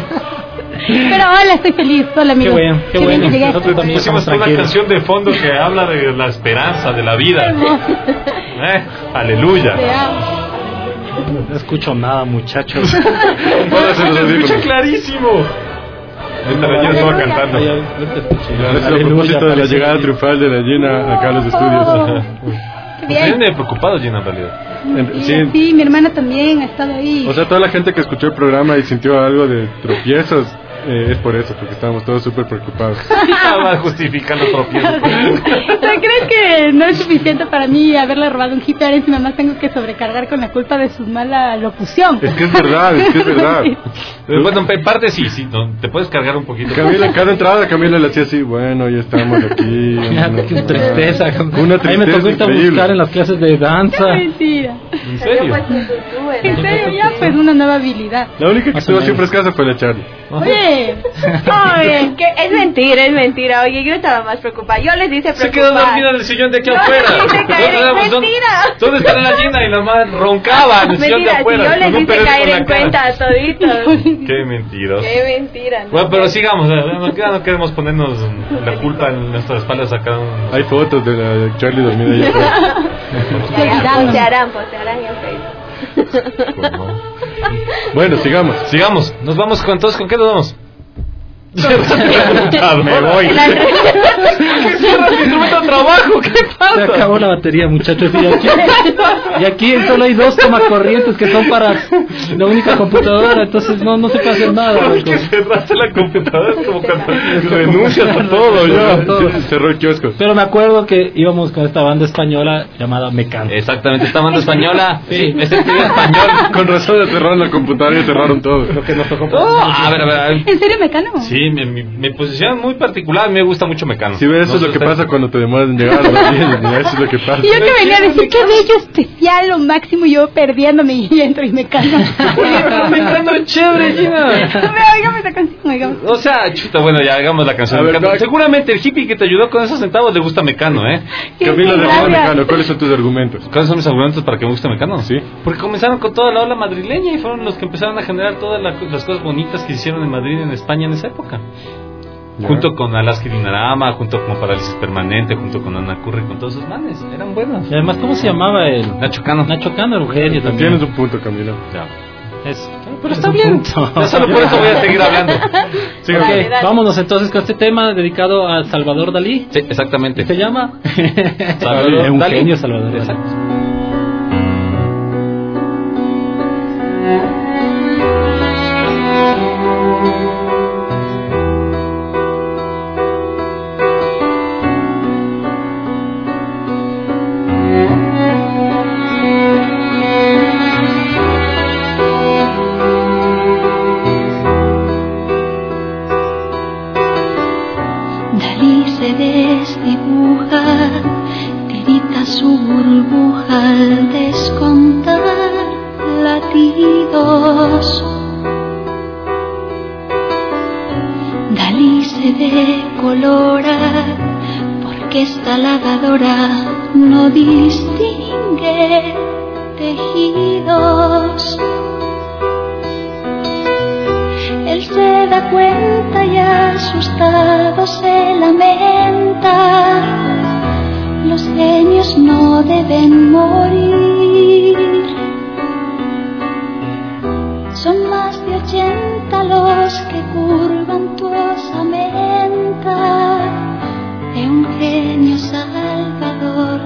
R: Pero hola, estoy feliz, hola amigo.
I: Qué bueno, qué
R: bien
I: bueno.
R: que llegué.
I: Nosotros también
F: Pusimos
I: estamos
F: una
I: tranquilos.
F: canción de fondo que habla de la esperanza, de la vida. Eh, aleluya.
R: Te amo.
I: No escucho nada, muchachos.
F: Pónganse los audífonos. Escucha clarísimo. Mientras yo estaba cantando.
O: Claro, es a propósito de la llegada triunfal de la Gina acá a los estudios.
R: Qué bien.
F: Viene preocupado Gina en realidad.
O: En-
R: Sí,
O: sí,
R: sí, mi hermana también ha estado ahí.
O: o sea, toda la gente que escuchó el programa y sintió algo de tropiezos, eh, es por eso, porque estábamos todos súper preocupados.
F: Va a justificar los tropiezos.
R: ¿No crees que no es suficiente para mí haberle robado un hippie? Ahora encima más tengo que sobrecargar con la culpa de su mala locución.
O: Es que es verdad, es que es verdad.
F: Bueno, en parte sí, sí, no, te puedes cargar un poquito.
O: Camila, en cada entrada Camila le hacía así, bueno, ya estamos aquí.
I: Fíjate qué tristeza.
O: Una
I: Ahí me tocó
O: tristeza
I: irte a
O: increíble.
I: buscar en las clases de danza.
R: Mentira.
F: ¿En serio?
R: En serio, ya pues una nueva habilidad.
O: La única que
I: Más o
O: estuvo
I: menos.
O: siempre escasa fue la Charlie.
R: Oye, oye,
G: Que es mentira, es mentira. Oye, yo estaba más preocupada. Yo les hice
F: Se quedó
G: preocupar.
F: dormida en el sillón de aquí
G: No,
F: afuera.
G: les hice caer en-
F: ¿Dónde, dónde-
G: mentira.
F: ¿Dónde está la Gina? Y la madre roncaba en el sillón de
G: Mentira, si
F: afuera.
G: yo
F: con
G: les
F: un
G: hice
F: periódico
G: caer
F: la
G: en
F: cara.
G: cuenta a toditos.
F: Qué mentiroso.
G: Qué mentira. ¿no?
F: Bueno, pero sigamos, eh, no, ya no queremos ponernos la culpa en nuestras espaldas a cada uno.
O: Hay fotos de la Charlie dormida ahí afuera.
G: Se harán, postearán, postearán en Facebook.
O: Bueno, sigamos.
F: Sigamos, nos vamos con todos, ¿con qué nos vamos?
O: Me voy.
F: Cierra el instrumento de trabajo, ¿qué
I: Se
F: pasa?
I: acabó la batería, muchachos. Y aquí, y aquí solo hay dos tomacorrientes que son para la única computadora. Entonces no, no se puede hacer nada.
F: Es
I: loco.
F: que cerraste la computadora, es como cuando renuncias a todo ya.
O: Todo. Cerró el kiosco.
I: Pero me acuerdo que íbamos con esta banda española llamada Mecano.
F: Exactamente, esta banda española.
I: Sí.
F: es el primer español.
O: Con razón ya cerraron la computadora y cerraron todo.
I: Lo que nos tocó.
F: Oh, a ver, a ver, a ver.
R: ¿en serio, Mecano?
F: Sí, mi, mi, mi posición muy particular, me gusta mucho Mecano.
O: Si ves, eso
F: No
O: es lo
F: sé
O: que
F: usted.
O: pasa cuando te demoras en llegar. ¿No? Eso es lo que pasa.
R: Y yo que venía a decir, qué bello, especial, lo máximo, y yo perdiéndome y entro y Mecano.
F: Mecano es chévere, Gina.
R: Oígame esa canción, oígame.
F: O sea, chuta, bueno, ya hagamos la canción
O: A
F: de
O: ver,
F: Mecano.
O: no.
F: Seguramente el hippie que te ayudó con esos centavos le gusta Mecano, ¿eh?
O: Camilo, de
R: Gracias.
O: Mecano, ¿cuáles son tus argumentos?
F: ¿Cuáles son mis argumentos para que me guste Mecano?
O: Sí.
F: Porque comenzaron con toda la ola madrileña y fueron los que empezaron a generar todas la- las cosas bonitas que se hicieron en Madrid y en España en esa época.
O: Ya.
F: Junto con Alaska y Dinarama, junto con Parálisis Permanente, junto con Ana Curry, con todos esos manes. Eran buenos.
I: Y además, ¿cómo se llamaba él?
F: Nacho Cano.
I: Nacho Cano, era un genio también.
O: Tienes un punto, Camilo.
F: Ya.
I: Es-
F: Pero
I: es
F: está
I: un
F: bien.
I: punto.
F: Ya solo por eso voy a seguir hablando.
I: Sí, ok,
G: Dale, dale.
I: vámonos entonces con este tema dedicado a Salvador Dalí.
F: Sí, exactamente.
I: ¿Se llama?
F: Salvador
I: Es un
F: Dalí.
I: genio, Salvador Dalí.
F: Exacto.
S: Dalí se desdibuja, tirita su burbuja al descontar latidos. Dalí se decolora porque esta lavadora no distingue tejidos. Él se da cuenta y asustado se lamenta. Los genios no deben morir. Son más de ochenta los que curvan tu osamenta de un genio Salvador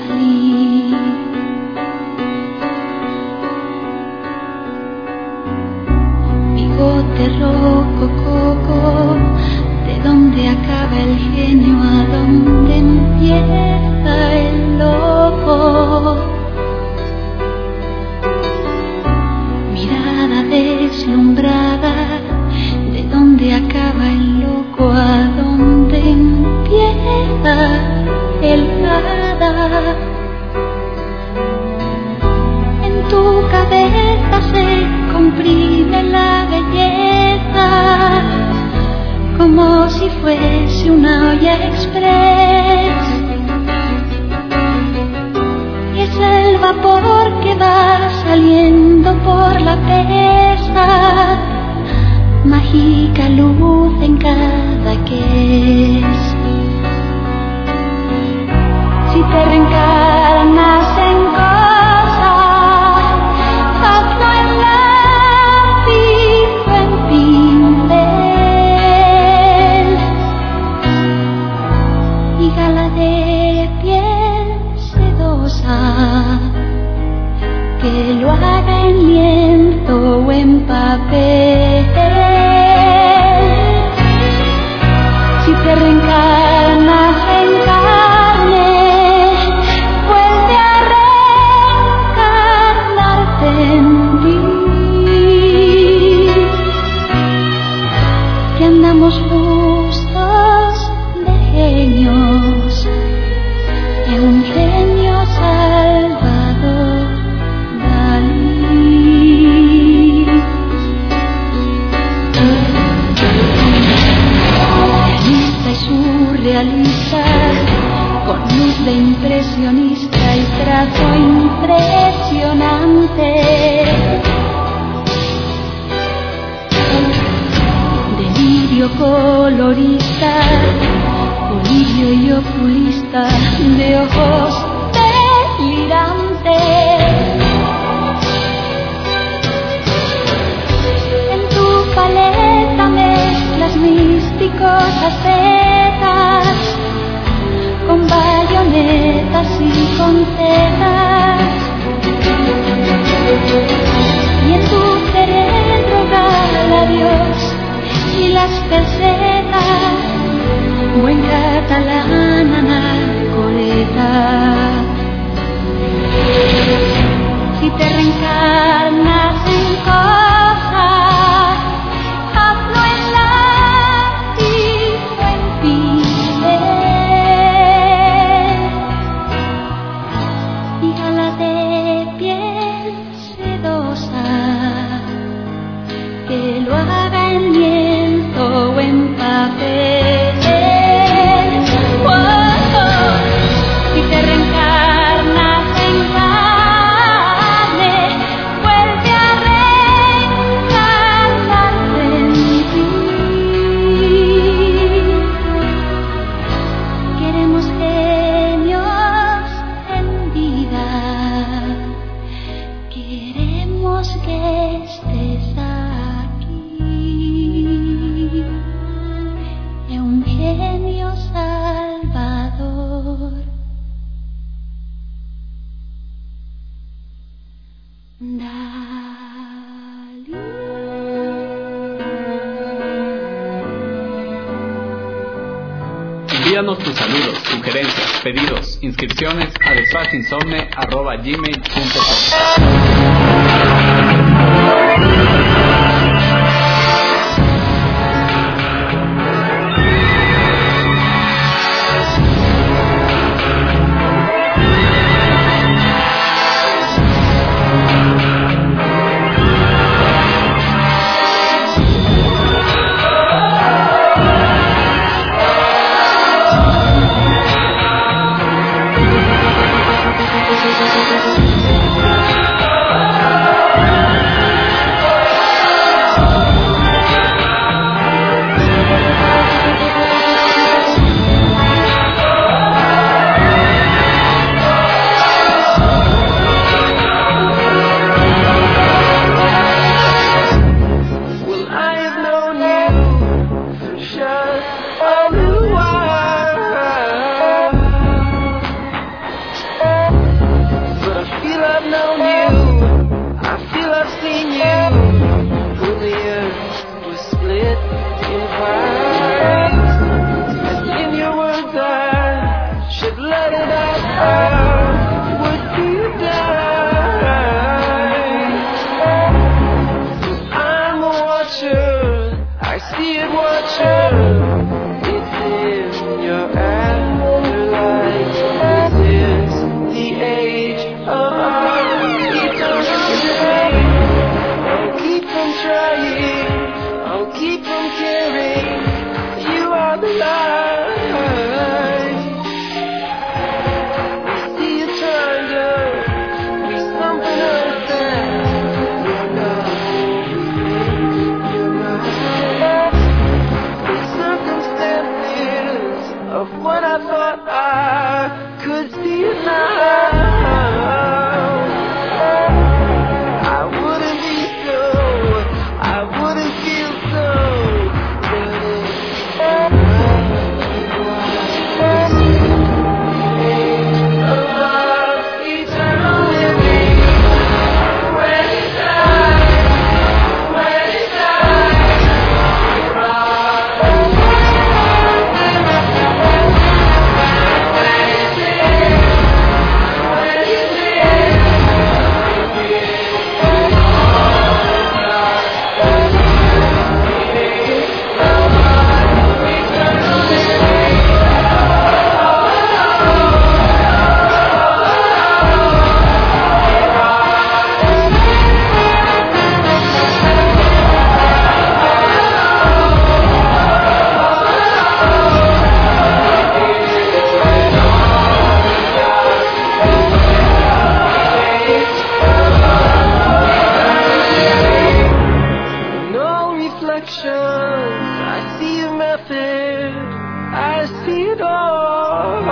S: Dalí. bote rococo, de dónde acaba el genio, a dónde empieza el loco. Mirada deslumbrada, de dónde acaba el loco, a dónde empieza el hada. En tu cabeza se comprime la belleza, como si fuese una olla express, y es el vapor que va saliendo por la pesa, mágica luz en cada que es. Si te reencarnas en cosa, hazlo en lápiz o en pincel, y gala de piel sedosa, que lo haga en lienzo o en papel. Si te reencarnas en carne, vuelve a reencarnarte en ti, que andamos justos de genios, de un genio Salvador Dalí. Realista y surrealista, con luz de impresionista y trazo impresionante, delirio colorista, bolillo y oculista, de ojos delirantes. En tu paleta mezclas místicos ascetas, con bayonetas y con tetas, y en tu cerebro gala Dios y las pesetas, buen catalán anacoreta. Si te reencarnas en cosa, hazlo en lápiz o en pincel, y gala de piel sedosa, que lo haga en lienzo o en papel. Oh, oh. Si te reencarnas en carne, vuelve a reencarnarte en ti. Queremos genios en vida, queremos que estés aquí, de un genio Salvador Dalí.
H: Envíanos tus saludos, sugerencias, pedidos, inscripciones a desfaseinsomne arroba gmail punto com.
J: reflections, I see a method, I see it all.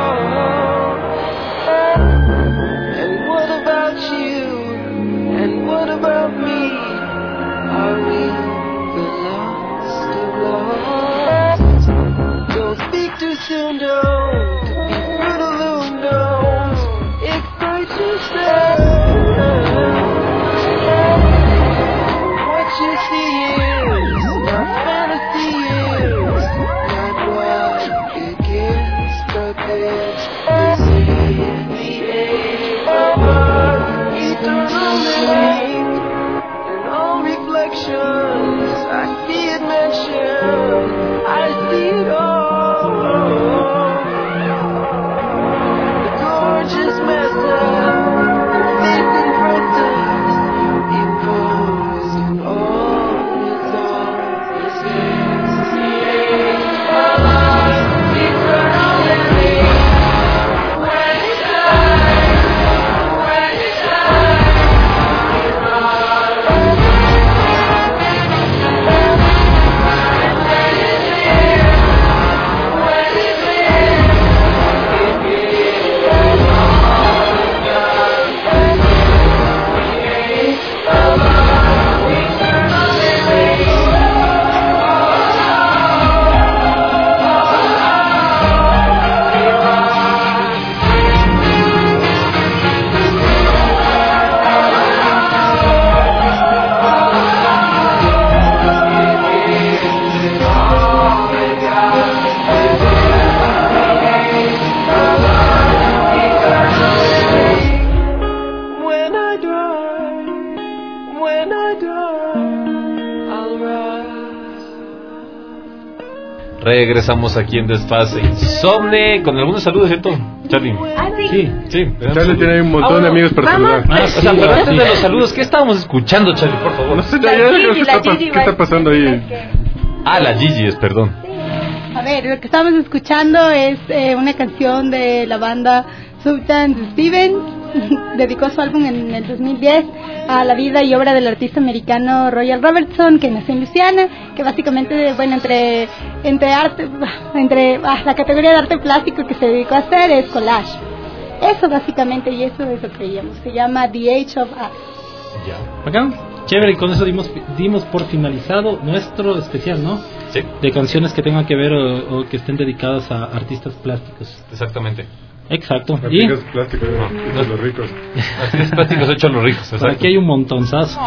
J: And what about you? And what about me? Are we the lost of lost? Don't speak too soon, don't be brutal, don't excite yourself. What you see is not fantasy, is not what it gets, but it's the age of eternal light. And all reflections, I see it mentioned, I see it all. The gorgeous method, the face impressive, imposing all its all. This is the age of eternal living. When it shines, when it shines, it runs. And when it lives, when it lives, it gives all it does. The age of eternal living. When I die, when I die, I'll rise.
F: Regresamos aquí en Desfase Insomne con algunos saludos, ¿cierto, Charlie?
G: Ah, sí.
F: Sí, sí.
O: Charlie tiene ahí un montón
F: Ah,
O: de amigos para
G: vamos.
O: saludar.
F: Ah, o sea, pero antes de los saludos, ¿qué estábamos escuchando, Charlie, por favor?
O: No sé,
G: La
O: ya, ya,
G: Gigi,
O: ¿qué,
G: la
O: está, pas-
G: Gigi
O: ¿qué está
G: va-
O: pasando ahí?
F: Ah, la Gigi, es perdón.
R: A ver, lo que estamos escuchando es eh, una canción de la banda Sultan Stevens. Dedicó su álbum en el dos mil diez a la vida y obra del artista americano Royal Robertson, que nació en Luisiana, que básicamente, bueno, entre entre arte, entre ah, la categoría de arte plástico que se dedicó a hacer es collage. Eso básicamente, y eso es lo que creíamos. Se llama The Age of Us.
F: Ya.
I: Acá, chévere, y con eso dimos, dimos por finalizado nuestro especial, ¿no?
F: Sí,
I: De canciones que tengan que ver o, o que estén dedicadas a artistas plásticos.
F: exactamente.
I: Exacto. Y
O: Artistas plásticos, hechos los ricos.
F: Artistas plásticos hechos los ricos,
I: por
F: exacto.
I: aquí hay un montonzazo.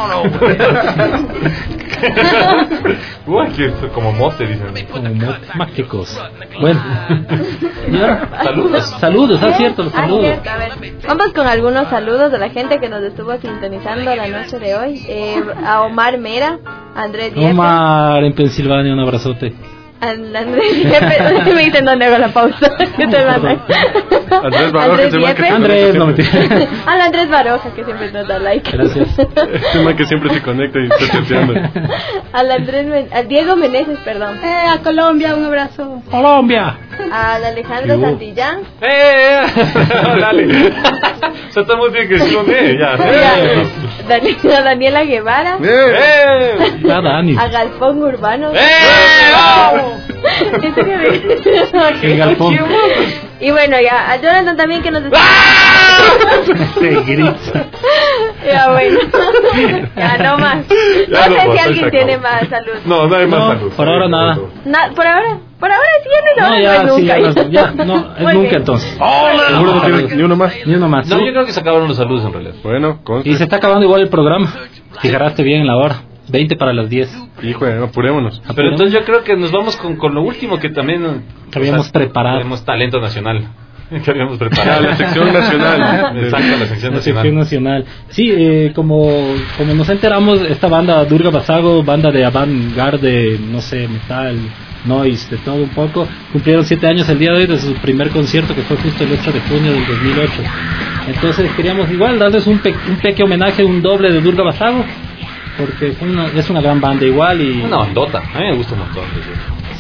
F: Uy, que es como mote, dicen.
I: Como mote. Más que cosa. Bueno. Y ahora,
F: Saludos.
I: saludos, ah, cierto, los
G: Ah,
I: saludos.
G: cierto, a ver. Vamos con algunos saludos de la gente que nos estuvo sintonizando la noche de hoy. Eh, a Omar Mera, a Andrés Dieppe,
I: Omar en Pensilvania, un abrazote.
G: a Andrés Dieppe, me dicen dónde hago la pausa. ¿Qué te mandan?
O: Andrés Baroja,
G: Andrés
O: ese man que
G: Dieppe.
O: se
I: Andrés, no
O: conecta
I: mentira.
O: siempre.
G: Al Andrés Baroja, que siempre nos da like.
I: Gracias.
O: Ese man que siempre se conecta y está chateando.
G: Al Andrés Men- al Diego Meneses, perdón.
R: Eh, a Colombia, un abrazo.
I: Colombia.
G: Al Alejandro
I: Yo.
G: Santillán.
F: ¡Eh! Dale. O sea, estamos bien que sí, ¿eh? Ya. ¡Eh!
G: Dani- a Daniela Guevara.
F: ¡Eh!
I: Ah, Dani.
G: A Galpón Urbano.
F: ¡Eh! ¡Vamos!
G: ¿Eso qué dice? Ok.
I: El galpón.
G: Y bueno, ya, a Jonathan también que nos está...
I: Te grita.
G: Ya, bueno. Ya, no más. No
F: Ya
G: sé
F: no,
G: si
F: pues, ahí
G: alguien
F: se
G: tiene
F: acabó.
G: más salud.
F: No, no hay más
I: No,
F: salud.
I: por ahora nada.
G: Na- por ahora, por ahora sí, no,
I: No,
G: no,
I: ya,
G: es
I: sí,
G: nunca.
I: ya, no, ya, no, es
G: Muy
I: nunca
G: bien.
I: entonces.
O: Seguro no tienes ni uno más.
I: Ni uno más.
F: No, yo creo que se acabaron los saludos en realidad.
O: Bueno, conste.
I: Y se está acabando igual el programa. Fijaste bien en la hora. veinte para las diez.
O: Hijo, apurémonos.
F: Pero entonces yo creo que nos vamos con, con lo último que también
I: Que habíamos preparado.
F: Tenemos talento nacional. Que habíamos preparado.
O: La sección nacional.
F: Exacto, la sección
I: La
F: nacional.
I: sección nacional. Sí, eh, como, como nos enteramos, esta banda Durga Basago, banda de avant-garde, no sé, metal, noise, de todo un poco, cumplieron siete años el día de hoy de su primer concierto, que fue justo el ocho de junio del dos mil ocho. Entonces queríamos igual darles un, pe un pequeño homenaje, un doble de Durga Basago, porque fue una, es una gran banda igual y...
F: Una bandota, a mí me gusta un montón.
I: Sí,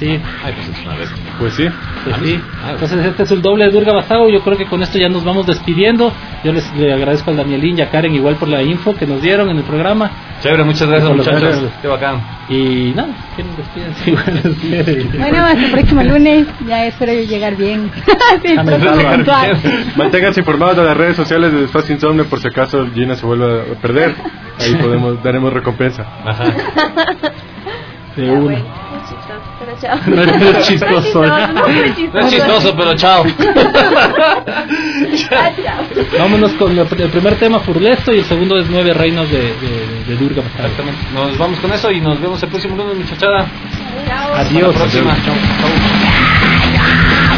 I: Sí.
F: Ay, pues es una vez.
O: Pues sí.
I: Pues sí. Entonces este es el doble de Durga Basao. Yo creo que con esto ya nos vamos despidiendo. Yo les le agradezco al Danielín y a Karen igual por la info que nos dieron en el programa.
F: Chévere, muchas gracias,
I: Por los
F: muchachos.
I: horarios.
F: Qué bacán.
I: Y nada, quieren despídense igual.
R: Bueno, hasta el próximo lunes. Ya espero yo llegar bien. Sí,
O: Ah,
R: puntual.
O: Manténganse informados de las redes sociales de Despacio Insomne por si acaso Gina se vuelve a perder. Ahí podemos daremos recompensa.
F: Ajá.
I: De uno.
G: Pero chao.
I: No eres chistoso.
G: No soy chistoso.
F: No es chistoso, pero chao.
I: Vámonos con el primer tema, Furlesto, y el segundo es Nueve Reinos de, de, de Durga Basao.
F: Exactamente. Nos vamos con eso y nos vemos el próximo lunes, muchachada.
G: Chao.
I: Adiós.
F: Hasta la próxima.
I: Adiós.
F: Chao. Chao.